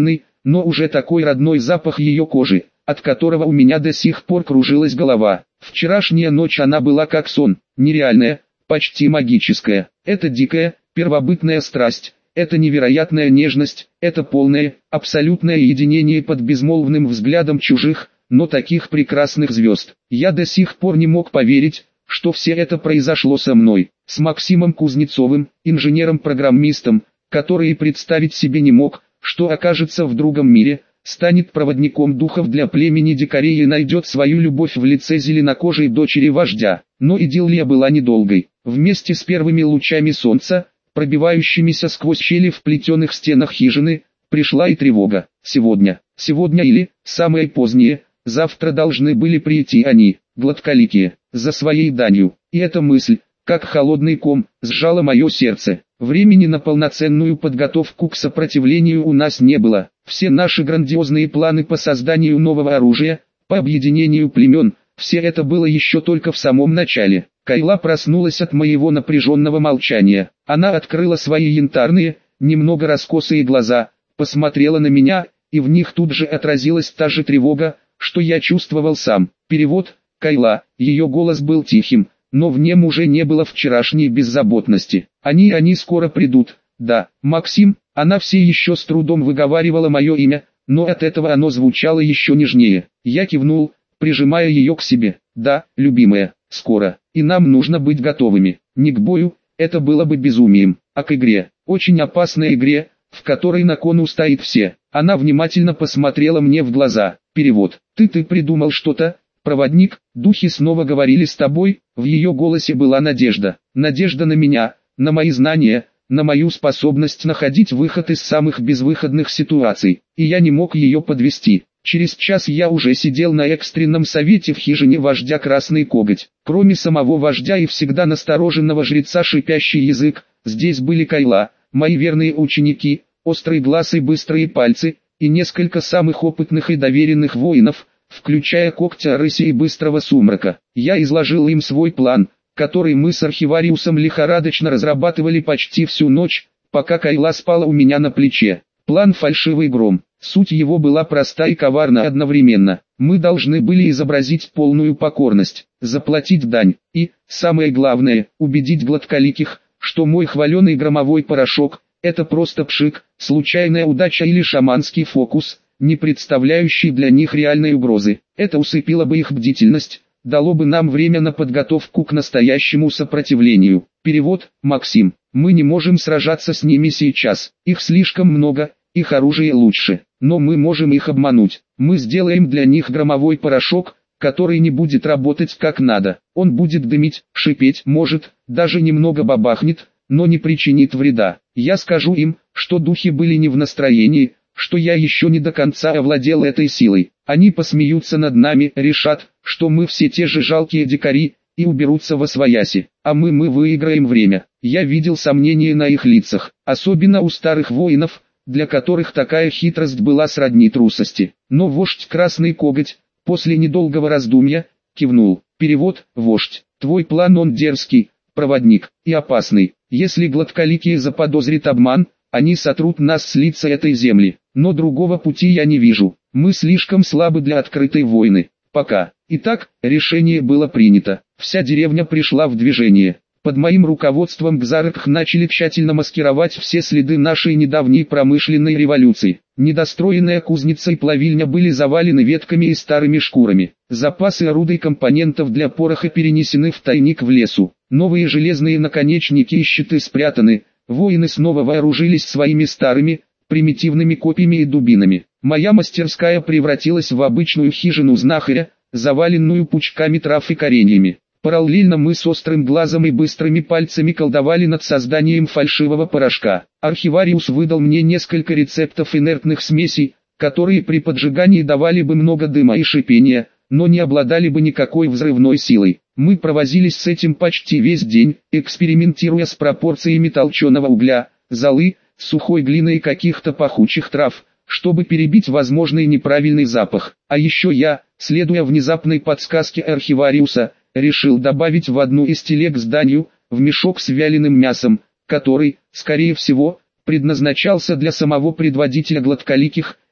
но уже такой родной запах ее кожи, от которого у меня до сих пор кружилась голова. Вчерашняя ночь она была как сон, нереальная, почти магическая. Это дикая, первобытная страсть, это невероятная нежность, это полное, абсолютное единение под безмолвным взглядом чужих, но таких прекрасных звезд. Я до сих пор не мог поверить, что все это произошло со мной, с Максимом Кузнецовым, инженером-программистом, который и представить себе не мог, что окажется в другом мире, станет проводником духов для племени дикарей и найдет свою любовь в лице зеленокожей дочери вождя. Но идиллия была недолгой. Вместе с первыми лучами солнца, пробивающимися сквозь щели в плетеных стенах хижины, пришла и тревога. Сегодня, сегодня или, самое позднее, завтра должны были прийти они, гладколикие, за своей данью. И эта мысль, как холодный ком, сжала мое сердце. Времени на полноценную подготовку к сопротивлению у нас не было. Все наши грандиозные планы по созданию нового оружия, по объединению племен, все это было еще только в самом начале. Кайла проснулась от моего напряженного молчания. Она открыла свои янтарные, немного раскосые глаза, посмотрела на меня, и в них тут же отразилась та же тревога, что я чувствовал сам. Перевод: Кайла, ее голос был тихим, но в нем уже не было вчерашней беззаботности. Они, они скоро придут. Да, Максим. Она все еще с трудом выговаривала мое имя, но от этого оно звучало еще нежнее. Я кивнул, прижимая ее к себе. Да, любимая, скоро. И нам нужно быть готовыми. Не к бою, это было бы безумием, а к игре. Очень опасной игре, в которой на кону стоит все. Она внимательно посмотрела мне в глаза. Перевод: Ты ты придумал что-то? Проводник, духи снова говорили с тобой? В ее голосе была надежда. Надежда на меня, на мои знания, на мою способность находить выход из самых безвыходных ситуаций. И я не мог ее подвести. Через час я уже сидел на экстренном совете в хижине вождя Красный Коготь. Кроме самого вождя и всегда настороженного жреца Шипящий Язык, здесь были Кайла, мои верные ученики, Острый Глаз и Быстрые Пальцы, и несколько самых опытных и доверенных воинов, включая Когтя Рыси и Быстрого Сумрака. Я изложил им свой план, который мы с архивариусом лихорадочно разрабатывали почти всю ночь, пока Кайла спала у меня на плече. План «Фальшивый гром». Суть его была проста и коварна одновременно. Мы должны были изобразить полную покорность, заплатить дань и, самое главное, убедить гладколиких, что мой хваленый громовой порошок – это просто пшик, случайная удача или шаманский фокус, не представляющий для них реальной угрозы. Это усыпило бы их бдительность, дало бы нам время на подготовку к настоящему сопротивлению. Перевод: Максим, мы не можем сражаться с ними сейчас, их слишком много, их оружие лучше, но мы можем их обмануть. Мы сделаем для них громовой порошок, который не будет работать как надо. Он будет дымить, шипеть, может, даже немного бабахнет, но не причинит вреда. Я скажу им, что духи были не в настроении, что я еще не до конца овладел этой силой. Они посмеются над нами, решат, что мы все те же жалкие дикари, и уберутся восвояси. А мы мы выиграем время. Я видел сомнения на их лицах, особенно у старых воинов, для которых такая хитрость была сродни трусости. Но вождь Красный Коготь, после недолгого раздумья, кивнул. Перевод: Вождь, твой план он дерзкий, проводник, и опасный. Если гладколикие заподозрят обман, они сотрут нас с лица этой земли. Но другого пути я не вижу. Мы слишком слабы для открытой войны. Пока. Итак, решение было принято. Вся деревня пришла в движение. Под моим руководством Гзаркх начали тщательно маскировать все следы нашей недавней промышленной революции. Недостроенная кузница и плавильня были завалены ветками и старыми шкурами. Запасы орудий компонентов для пороха перенесены в тайник в лесу. Новые железные наконечники и щиты спрятаны. Воины снова вооружились своими старыми, примитивными копьями и дубинами. Моя мастерская превратилась в обычную хижину знахаря, заваленную пучками трав и кореньями. Параллельно мы с Острым Глазом и Быстрыми Пальцами колдовали над созданием фальшивого порошка. Архивариус выдал мне несколько рецептов инертных смесей, которые при поджигании давали бы много дыма и шипения, но не обладали бы никакой взрывной силой. Мы провозились с этим почти весь день, экспериментируя с пропорциями толченого угля, золы, сухой глины и каких-то пахучих трав, чтобы перебить возможный неправильный запах. А еще я, следуя внезапной подсказке архивариуса, решил добавить в одну из телег с данью, в мешок с вяленым мясом, который, скорее всего, предназначался для самого предводителя гладколиких,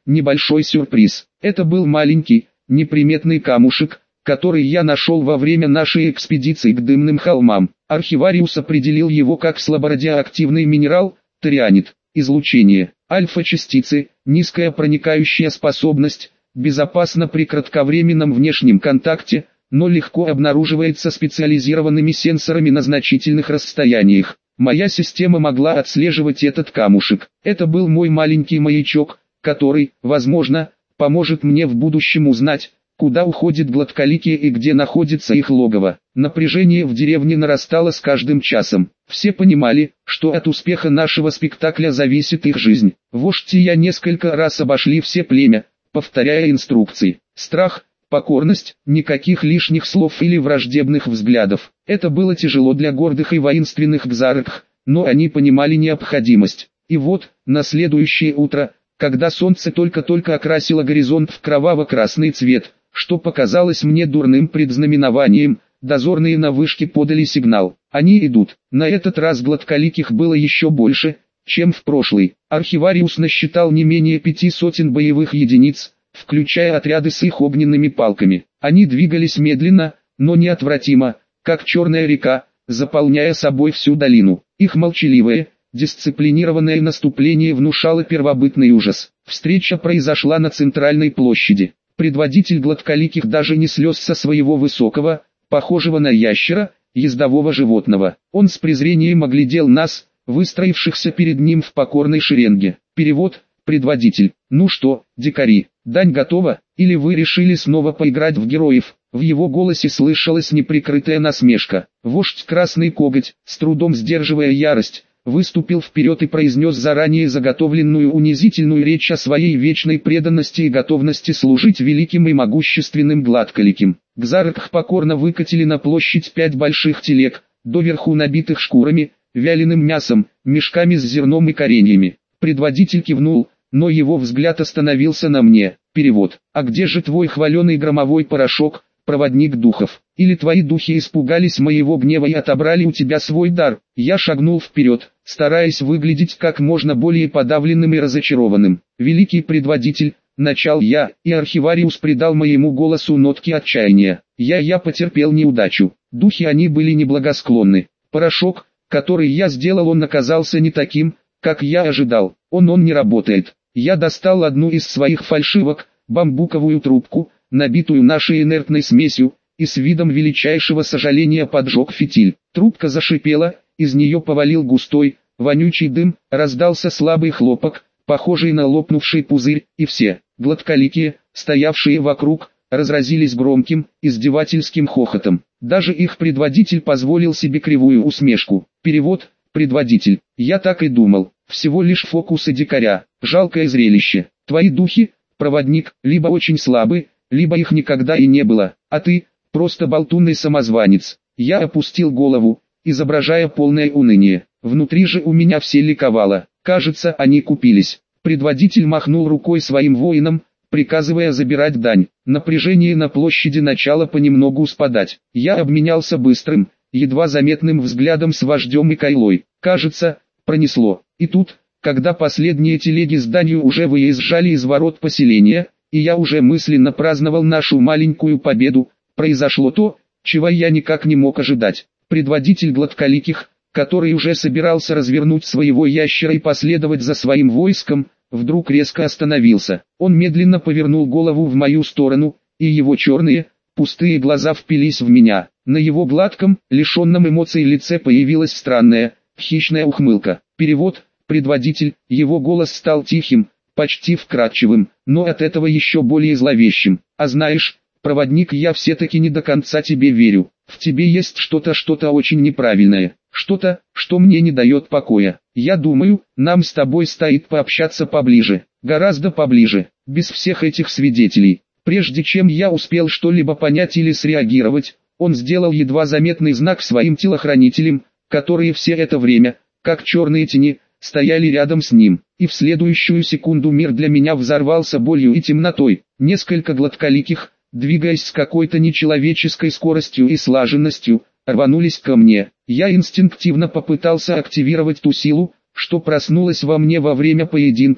небольшой сюрприз. Это был маленький, неприметный камушек, который я нашел во время нашей экспедиции к дымным холмам. Архивариус определил его как слаборадиоактивный минерал, торианит. Излучение, альфа-частицы, низкая проникающая способность, безопасно при кратковременном внешнем контакте, но легко обнаруживается специализированными сенсорами на значительных расстояниях. Моя система могла отслеживать этот камушек. Это был мой маленький маячок, который, возможно, поможет мне в будущем узнать, куда уходят гладколикие и где находится их логово. Напряжение в деревне нарастало с каждым часом. Все понимали, что от успеха нашего спектакля зависит их жизнь. Вождь и я несколько раз обошли все племя, повторяя инструкции. Страх, покорность, никаких лишних слов или враждебных взглядов. Это было тяжело для гордых и воинственных гзаркх, но они понимали необходимость. И вот, на следующее утро, когда солнце только-только окрасило горизонт в кроваво-красный цвет, что показалось мне дурным предзнаменованием, дозорные на вышке подали сигнал. Они идут. На этот раз гладколиких было еще больше, чем в прошлый. Архивариус насчитал не менее пяти сотен боевых единиц, включая отряды с их огненными палками. Они двигались медленно, но неотвратимо, как черная река, заполняя собой всю долину. Их молчаливое, дисциплинированное наступление внушало первобытный ужас. Встреча произошла на центральной площади. Предводитель гладколиких даже не слез со своего высокого, похожего на ящера, ездового животного. Он с презрением оглядел нас, выстроившихся перед ним в покорной шеренге. Перевод: предводитель. Ну что, дикари, дань готова, или вы решили снова поиграть в героев? В его голосе слышалась неприкрытая насмешка. Вождь Красный Коготь, с трудом сдерживая ярость, выступил вперед и произнес заранее заготовленную унизительную речь о своей вечной преданности и готовности служить великим и могущественным гладколиким. Гзаркх покорно выкатили на площадь пять больших телег, доверху набитых шкурами, вяленым мясом, мешками с зерном и кореньями. Предводитель кивнул, но его взгляд остановился на мне. Перевод: а где же твой хваленый громовой порошок, проводник духов? Или твои духи испугались моего гнева и отобрали у тебя свой дар? Я шагнул вперед, стараясь выглядеть как можно более подавленным и разочарованным. Великий предводитель, начал я, и архивариус придал моему голосу нотки отчаяния. Я я потерпел неудачу. Духи они были неблагосклонны. Порошок, который я сделал, он оказался не таким, как я ожидал. Он он не работает. Я достал одну из своих фальшивок, бамбуковую трубку, набитую нашей инертной смесью, и с видом величайшего сожаления поджег фитиль. Трубка зашипела, из нее повалил густой, вонючий дым, раздался слабый хлопок, похожий на лопнувший пузырь, и все, гладколикие, стоявшие вокруг, разразились громким, издевательским хохотом. Даже их предводитель позволил себе кривую усмешку. Перевод: предводитель. Я так и думал. Всего лишь фокусы дикаря. Жалкое зрелище. Твои духи, проводник, либо очень слабы, либо их никогда и не было. А ты, просто болтун и самозванец. Я опустил голову, изображая полное уныние. Внутри же у меня все ликовало. Кажется, они купились. Предводитель махнул рукой своим воинам, приказывая забирать дань. Напряжение на площади начало понемногу спадать. Я обменялся быстрым, едва заметным взглядом с вождем и Кайлой. Кажется, пронесло. И тут, когда последние телеги с данью уже выезжали из ворот поселения, и я уже мысленно праздновал нашу маленькую победу, произошло то, чего я никак не мог ожидать. Предводитель гладколиких, который уже собирался развернуть своего ящера и последовать за своим войском, вдруг резко остановился. Он медленно повернул голову в мою сторону, и его черные, пустые глаза впились в меня. На его гладком, лишенном эмоций лице появилась странная, хищная ухмылка. Перевод: предводитель. Его голос стал тихим, почти вкрадчивым, но от этого еще более зловещим. А знаешь, проводник, я все-таки не до конца тебе верю. В тебе есть что-то, что-то очень неправильное. Что-то, что мне не дает покоя. Я думаю, нам с тобой стоит пообщаться поближе. Гораздо поближе, без всех этих свидетелей. Прежде чем я успел что-либо понять или среагировать, он сделал едва заметный знак своим телохранителям, которые все это время, как черные тени, стояли рядом с ним. И в следующую секунду мир для меня взорвался болью и темнотой. Несколько гладколиких, двигаясь с какой-то нечеловеческой скоростью и слаженностью, рванулись ко мне. Я инстинктивно попытался активировать ту силу, что проснулась во мне во время поединка,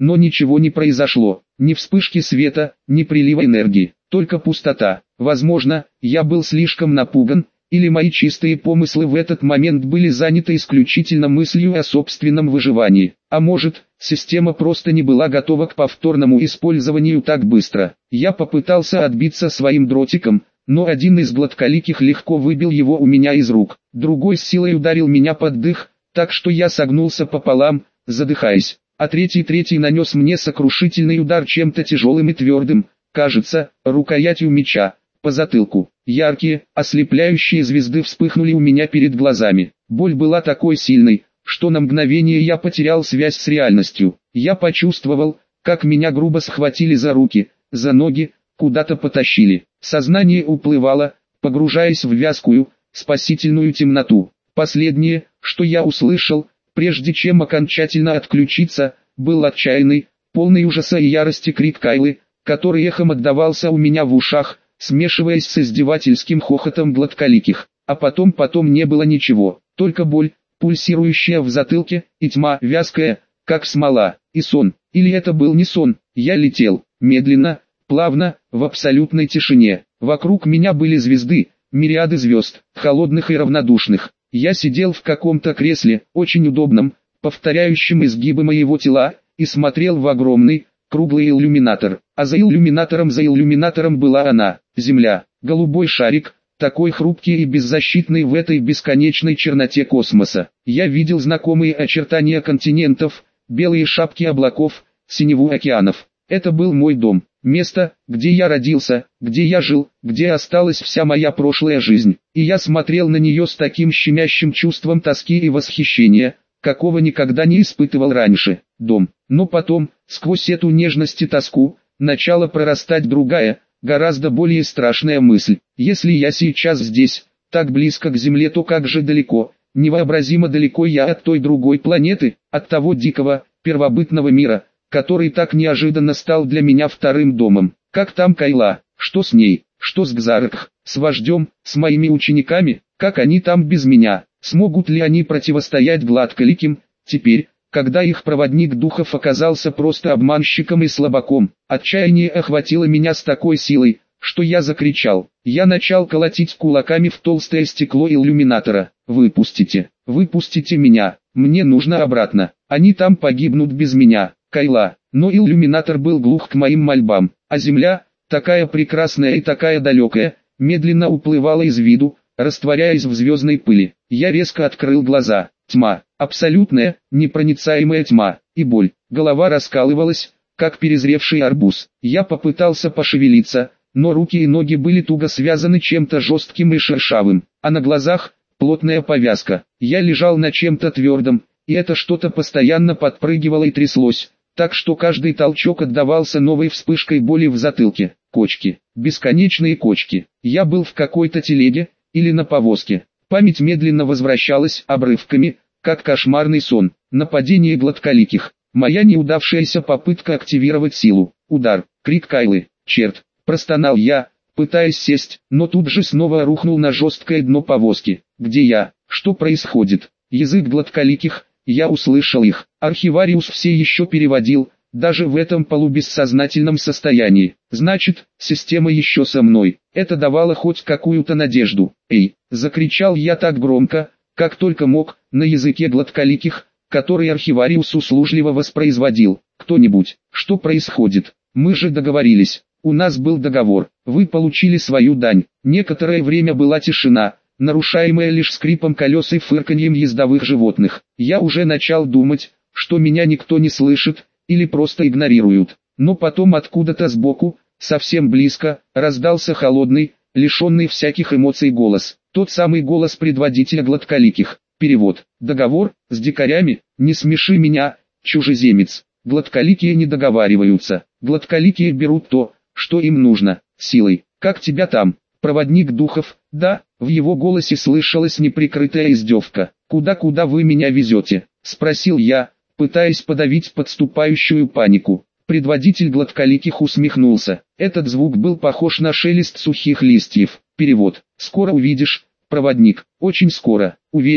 но ничего не произошло. Ни вспышки света, ни прилива энергии, только пустота. Возможно, я был слишком напуган, или мои чистые помыслы в этот момент были заняты исключительно мыслью о собственном выживании. А может, система просто не была готова к повторному использованию так быстро. Я попытался отбиться своим дротиком, но один из гладколиких легко выбил его у меня из рук. Другой с силой ударил меня под дых, так что я согнулся пополам, задыхаясь. А третий третий нанес мне сокрушительный удар чем-то тяжелым и твердым, кажется, рукоятью меча, по затылку. Яркие, ослепляющие звезды вспыхнули у меня перед глазами. Боль была такой сильной, что на мгновение я потерял связь с реальностью. Я почувствовал, как меня грубо схватили за руки, за ноги, куда-то потащили. Сознание уплывало, погружаясь в вязкую, спасительную темноту. Последнее, что я услышал, прежде чем окончательно отключиться, был отчаянный, полный ужаса и ярости крик Кайлы, который эхом отдавался у меня в ушах, смешиваясь с издевательским хохотом гладколиких. А потом потом не было ничего, только боль, пульсирующая в затылке, и тьма, вязкая, как смола, и сон. Или это был не сон, я летел, медленно, плавно, в абсолютной тишине. Вокруг меня были звезды, мириады звезд, холодных и равнодушных. Я сидел в каком-то кресле, очень удобном, повторяющем изгибы моего тела, и смотрел в огромный, круглый иллюминатор. А за иллюминатором за иллюминатором была она, Земля, голубой шарик, такой хрупкий и беззащитный в этой бесконечной черноте космоса. Я видел знакомые очертания континентов, белые шапки облаков, синеву океанов. Это был мой дом, место, где я родился, где я жил, где осталась вся моя прошлая жизнь. И я смотрел на нее с таким щемящим чувством тоски и восхищения, какого никогда не испытывал раньше. Дом. Но потом, сквозь эту нежность и тоску, начала прорастать другая, гораздо более страшная мысль. Если я сейчас здесь, так близко к Земле, то как же далеко, невообразимо далеко я от той другой планеты, от того дикого, первобытного мира, который так неожиданно стал для меня вторым домом. Как там Кайла? Что с ней? Что с Гзаркх? С вождем? С моими учениками? Как они там без меня? Смогут ли они противостоять гладколиким, теперь, когда их проводник духов оказался просто обманщиком и слабаком? Отчаяние охватило меня с такой силой, что я закричал. Я начал колотить кулаками в толстое стекло иллюминатора. «Выпустите! Выпустите меня! Мне нужно обратно! Они там погибнут без меня!» Кайла. Но иллюминатор был глух к моим мольбам, а Земля, такая прекрасная и такая далекая, медленно уплывала из виду, растворяясь в звездной пыли. Я резко открыл глаза. Тьма, абсолютная, непроницаемая тьма, и боль. Голова раскалывалась, как перезревший арбуз. Я попытался пошевелиться, но руки и ноги были туго связаны чем-то жестким и шершавым, а на глазах плотная повязка. Я лежал на чем-то твердом, и это что-то постоянно подпрыгивало и тряслось, так что каждый толчок отдавался новой вспышкой боли в затылке. Кочки, бесконечные кочки. Я был в какой-то телеге, или на повозке. Память медленно возвращалась обрывками, как кошмарный сон. Нападение гладколиких. Моя неудавшаяся попытка активировать силу. Удар. Крик Кайлы. Черт. Простонал я, пытаясь сесть, но тут же снова рухнул на жесткое дно повозки. Где я? Что происходит? Язык гладколиких. Я услышал их. Архивариус все еще переводил, даже в этом полубессознательном состоянии. Значит, система еще со мной. Это давало хоть какую-то надежду. «Эй!» — закричал я так громко, как только мог, на языке гладколиких, который архивариус услужливо воспроизводил. «Кто-нибудь, что происходит? Мы же договорились. У нас был договор. Вы получили свою дань». Некоторое время была тишина, нарушаемая лишь скрипом колес и фырканьем ездовых животных. Я уже начал думать, что меня никто не слышит, или просто игнорируют. Но потом откуда-то сбоку, совсем близко, раздался холодный, лишенный всяких эмоций голос. Тот самый голос предводителя гладколиких. Перевод. Договор, с дикарями, не смеши меня, чужеземец. Гладколикие не договариваются. Гладколикие берут то, что им нужно, силой. Как тебя там? Проводник духов, да, в его голосе слышалась неприкрытая издевка. «Куда-куда вы меня везете?» — спросил я, пытаясь подавить подступающую панику. Предводитель гладколиких усмехнулся. Этот звук был похож на шелест сухих листьев. Перевод. «Скоро увидишь, проводник, очень скоро. Уверен,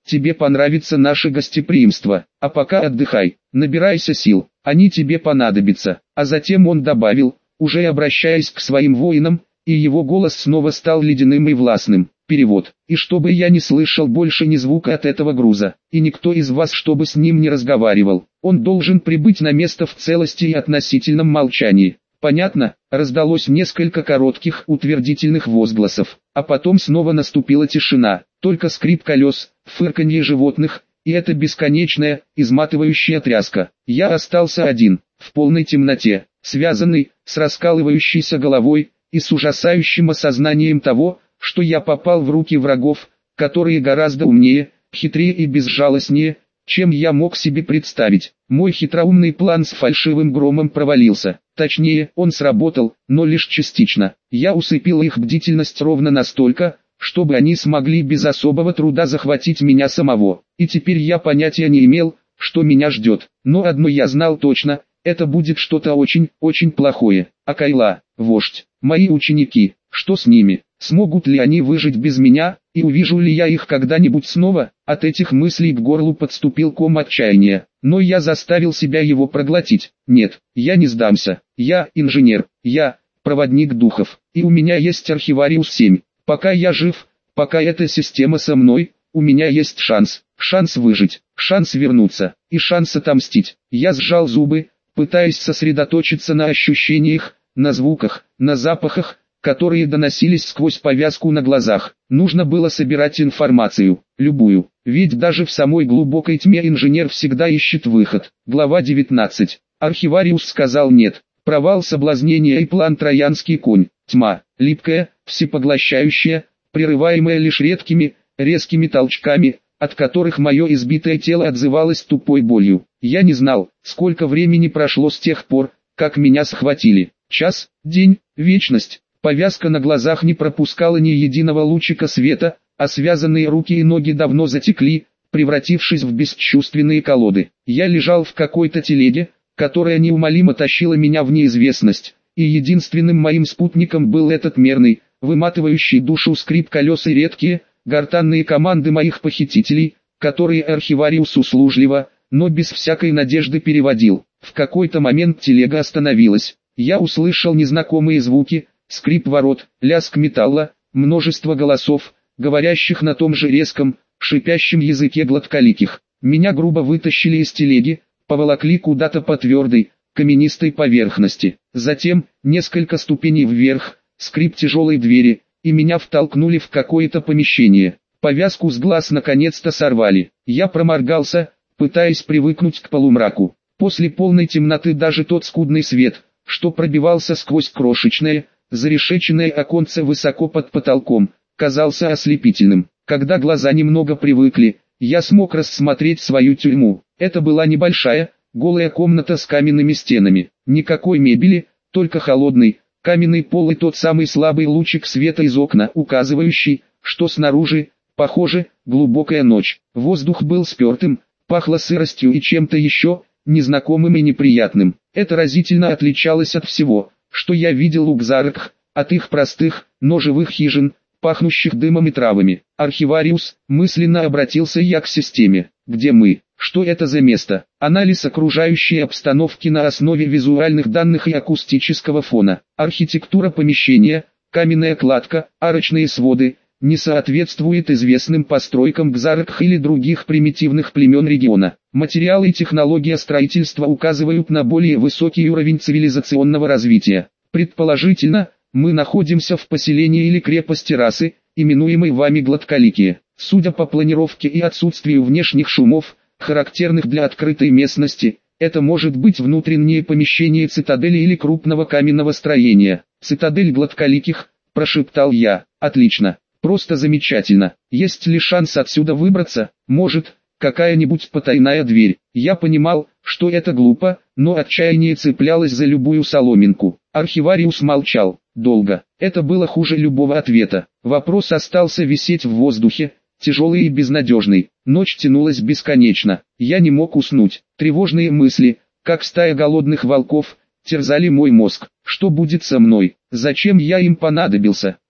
тебе понравится наше гостеприимство, а пока отдыхай, набирайся сил, они тебе понадобятся». А затем он добавил, уже обращаясь к своим воинам, и его голос снова стал ледяным и властным: «Перевод. И чтобы я не слышал больше ни звука от этого груза, и никто из вас чтобы с ним не разговаривал. Он должен прибыть на место в целости и относительном молчании». «Понятно», раздалось несколько коротких утвердительных возгласов, а потом снова наступила тишина, только скрип колес, фырканье животных, и эта бесконечная, изматывающая тряска. Я остался один, в полной темноте, связанный, с раскалывающейся головой, и с ужасающим осознанием того, что я попал в руки врагов, которые гораздо умнее, хитрее и безжалостнее, чем я мог себе представить. Мой хитроумный план с фальшивым громом провалился. Точнее, он сработал, но лишь частично. Я усыпил их бдительность ровно настолько, чтобы они смогли без особого труда захватить меня самого. И теперь я понятия не имел, что меня ждет. Но одно я знал точно, это будет что-то очень, очень плохое. Акайла, вождь, мои ученики, что с ними? Смогут ли они выжить без меня, и увижу ли я их когда-нибудь снова? От этих мыслей к горлу подступил ком отчаяния, но я заставил себя его проглотить. Нет, я не сдамся. Я инженер, я проводник духов, и у меня есть архивариус семь. Пока я жив, пока эта система со мной, у меня есть шанс, шанс выжить, шанс вернуться, и шанс отомстить. Я сжал зубы, пытаясь сосредоточиться на ощущениях, на звуках, на запахах, которые доносились сквозь повязку на глазах. Нужно было собирать информацию, любую, ведь даже в самой глубокой тьме инженер всегда ищет выход. Глава девятнадцать. Архивариус сказал нет. Провал соблазнения и план «Троянский конь». Тьма, липкая, всепоглощающая, прерываемая лишь редкими, резкими толчками, от которых мое избитое тело отзывалось тупой болью. Я не знал, сколько времени прошло с тех пор, как меня схватили. Час, день, вечность. Повязка на глазах не пропускала ни единого лучика света, а связанные руки и ноги давно затекли, превратившись в бесчувственные колоды. Я лежал в какой-то телеге, которая неумолимо тащила меня в неизвестность, и единственным моим спутником был этот мерный, выматывающий душу скрип колес и редкие, гортанные команды моих похитителей, которые архивариус услужливо, но без всякой надежды переводил. В какой-то момент телега остановилась. Я услышал незнакомые звуки, скрип ворот, лязг металла, множество голосов, говорящих на том же резком, шипящем языке гладколиких. Меня грубо вытащили из телеги, поволокли куда-то по твердой, каменистой поверхности. Затем, несколько ступеней вверх, скрип тяжелой двери, и меня втолкнули в какое-то помещение. Повязку с глаз наконец-то сорвали. Я проморгался, пытаясь привыкнуть к полумраку. После полной темноты даже тот скудный свет, что пробивался сквозь крошечное, зарешеченное оконце высоко под потолком, казался ослепительным. Когда глаза немного привыкли, я смог рассмотреть свою тюрьму. Это была небольшая, голая комната с каменными стенами. Никакой мебели, только холодный, каменный пол и тот самый слабый лучик света из окна, указывающий, что снаружи, похоже, глубокая ночь. Воздух был спертым, пахло сыростью и чем-то еще, незнакомым и неприятным. Это разительно отличалось от всего, что я видел у Гзаркх, от их простых, но живых хижин, пахнущих дымом и травами. Архивариус, мысленно обратился я к системе. Где мы? Что это за место? Анализ окружающей обстановки на основе визуальных данных и акустического фона. Архитектура помещения, каменная кладка, арочные своды, не соответствует известным постройкам Гзаркх или других примитивных племен региона. Материалы и технология строительства указывают на более высокий уровень цивилизационного развития. Предположительно, мы находимся в поселении или крепости расы, именуемой вами Гладколикие. Судя по планировке и отсутствию внешних шумов, характерных для открытой местности, это может быть внутреннее помещение цитадели или крупного каменного строения. «Цитадель Гладколиких», – прошептал я. «Отлично. Просто замечательно. Есть ли шанс отсюда выбраться? Может, какая-нибудь потайная дверь?» Я понимал, что это глупо, но отчаяние цеплялось за любую соломинку. Архивариус молчал. Долго. Это было хуже любого ответа. Вопрос остался висеть в воздухе, тяжелый и безнадежный. Ночь тянулась бесконечно. Я не мог уснуть. Тревожные мысли, как стая голодных волков, терзали мой мозг. Что будет со мной? Зачем я им понадобился?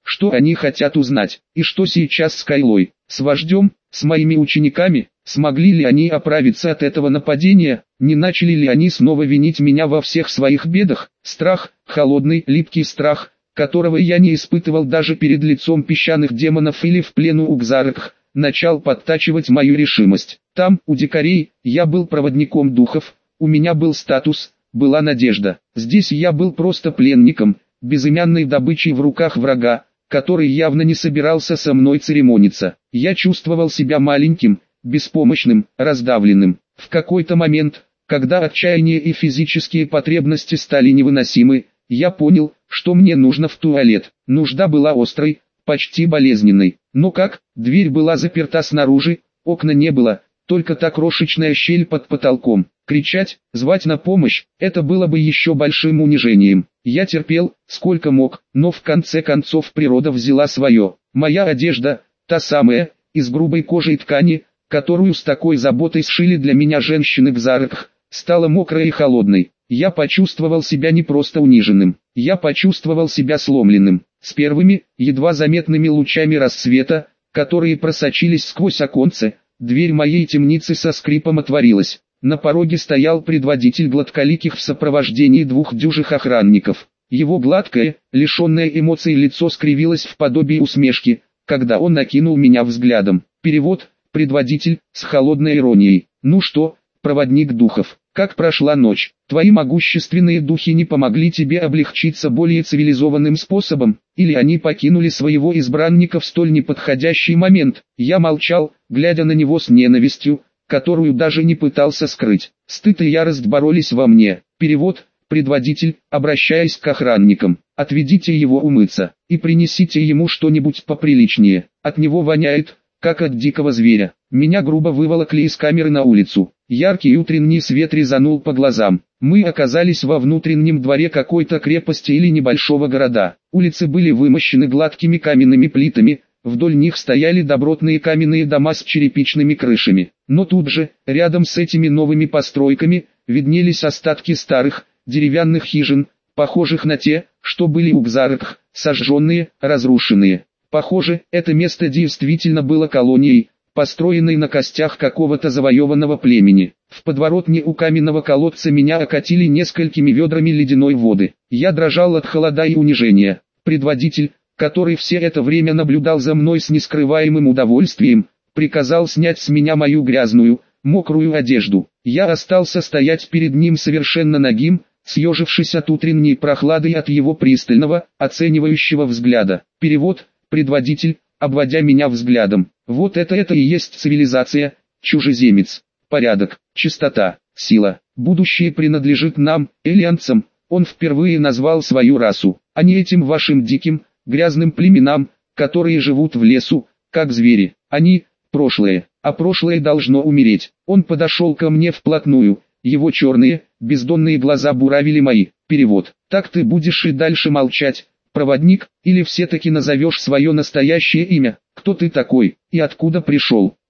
Что они хотят узнать? И что сейчас с Кайлой? С вождем? С моими учениками? Смогли ли они оправиться от этого нападения? Не начали ли они снова винить меня во всех своих бедах? Страх, холодный, липкий страх, которого я не испытывал даже перед лицом песчаных демонов или в плену у Кзаракх, начал подтачивать мою решимость. Там, у дикарей, я был проводником духов, у меня был статус, была надежда. Здесь я был просто пленником, безымянной добычей в руках врага, который явно не собирался со мной церемониться. Я чувствовал себя маленьким, беспомощным, раздавленным. В какой-то момент, когда отчаяние и физические потребности стали невыносимы, я понял, что мне нужно в туалет. Нужда была острой, почти болезненной. Но как? Дверь была заперта снаружи, окна не было, только та крошечная щель под потолком. Кричать, звать на помощь, это было бы еще большим унижением. Я терпел, сколько мог, но в конце концов природа взяла свое. Моя одежда, та самая, из грубой кожи и ткани, которую с такой заботой сшили для меня женщины в Кзаракх, стала мокрой и холодной. Я почувствовал себя не просто униженным, я почувствовал себя сломленным. С первыми, едва заметными лучами рассвета, которые просочились сквозь оконце, дверь моей темницы со скрипом отворилась. На пороге стоял предводитель гладколиких в сопровождении двух дюжих охранников. Его гладкое, лишенное эмоций лицо скривилось в подобии усмешки, когда он накинул меня взглядом. Перевод: предводитель, с холодной иронией. Ну что, проводник духов, как прошла ночь? Твои могущественные духи не помогли тебе облегчиться более цивилизованным способом, или они покинули своего избранника в столь неподходящий момент? Я молчал, глядя на него с ненавистью, которую даже не пытался скрыть. Стыд и ярость боролись во мне. Перевод: предводитель, обращаясь к охранникам, отведите его умыться, и принесите ему что-нибудь поприличнее. От него воняет, как от дикого зверя. Меня грубо выволокли из камеры на улицу. Яркий утренний свет резанул по глазам. Мы оказались во внутреннем дворе какой-то крепости или небольшого города. Улицы были вымощены гладкими каменными плитами, вдоль них стояли добротные каменные дома с черепичными крышами. Но тут же, рядом с этими новыми постройками, виднелись остатки старых, деревянных хижин, похожих на те, что были у Кзаракх, сожженные, разрушенные. Похоже, это место действительно было колонией, построенной на костях какого-то завоеванного племени. В подворотне у каменного колодца меня окатили несколькими ведрами ледяной воды. Я дрожал от холода и унижения. Предводитель, который все это время наблюдал за мной с нескрываемым удовольствием, приказал снять с меня мою грязную, мокрую одежду. Я остался стоять перед ним совершенно нагим, съежившись от утренней прохлады и от его пристального, оценивающего взгляда. Перевод: предводитель, обводя меня взглядом. Вот это это и есть цивилизация, чужеземец. Порядок, чистота, сила. Будущее принадлежит нам, элианцам. Он впервые назвал свою расу, а не этим вашим диким, грязным племенам, которые живут в лесу, как звери. Они – прошлое, а прошлое должно умереть. Он подошел ко мне вплотную, его черные, бездонные глаза буравили мои. Перевод: так ты будешь и дальше молчать, проводник, или все-таки назовешь свое настоящее имя? Кто ты такой, и откуда пришел?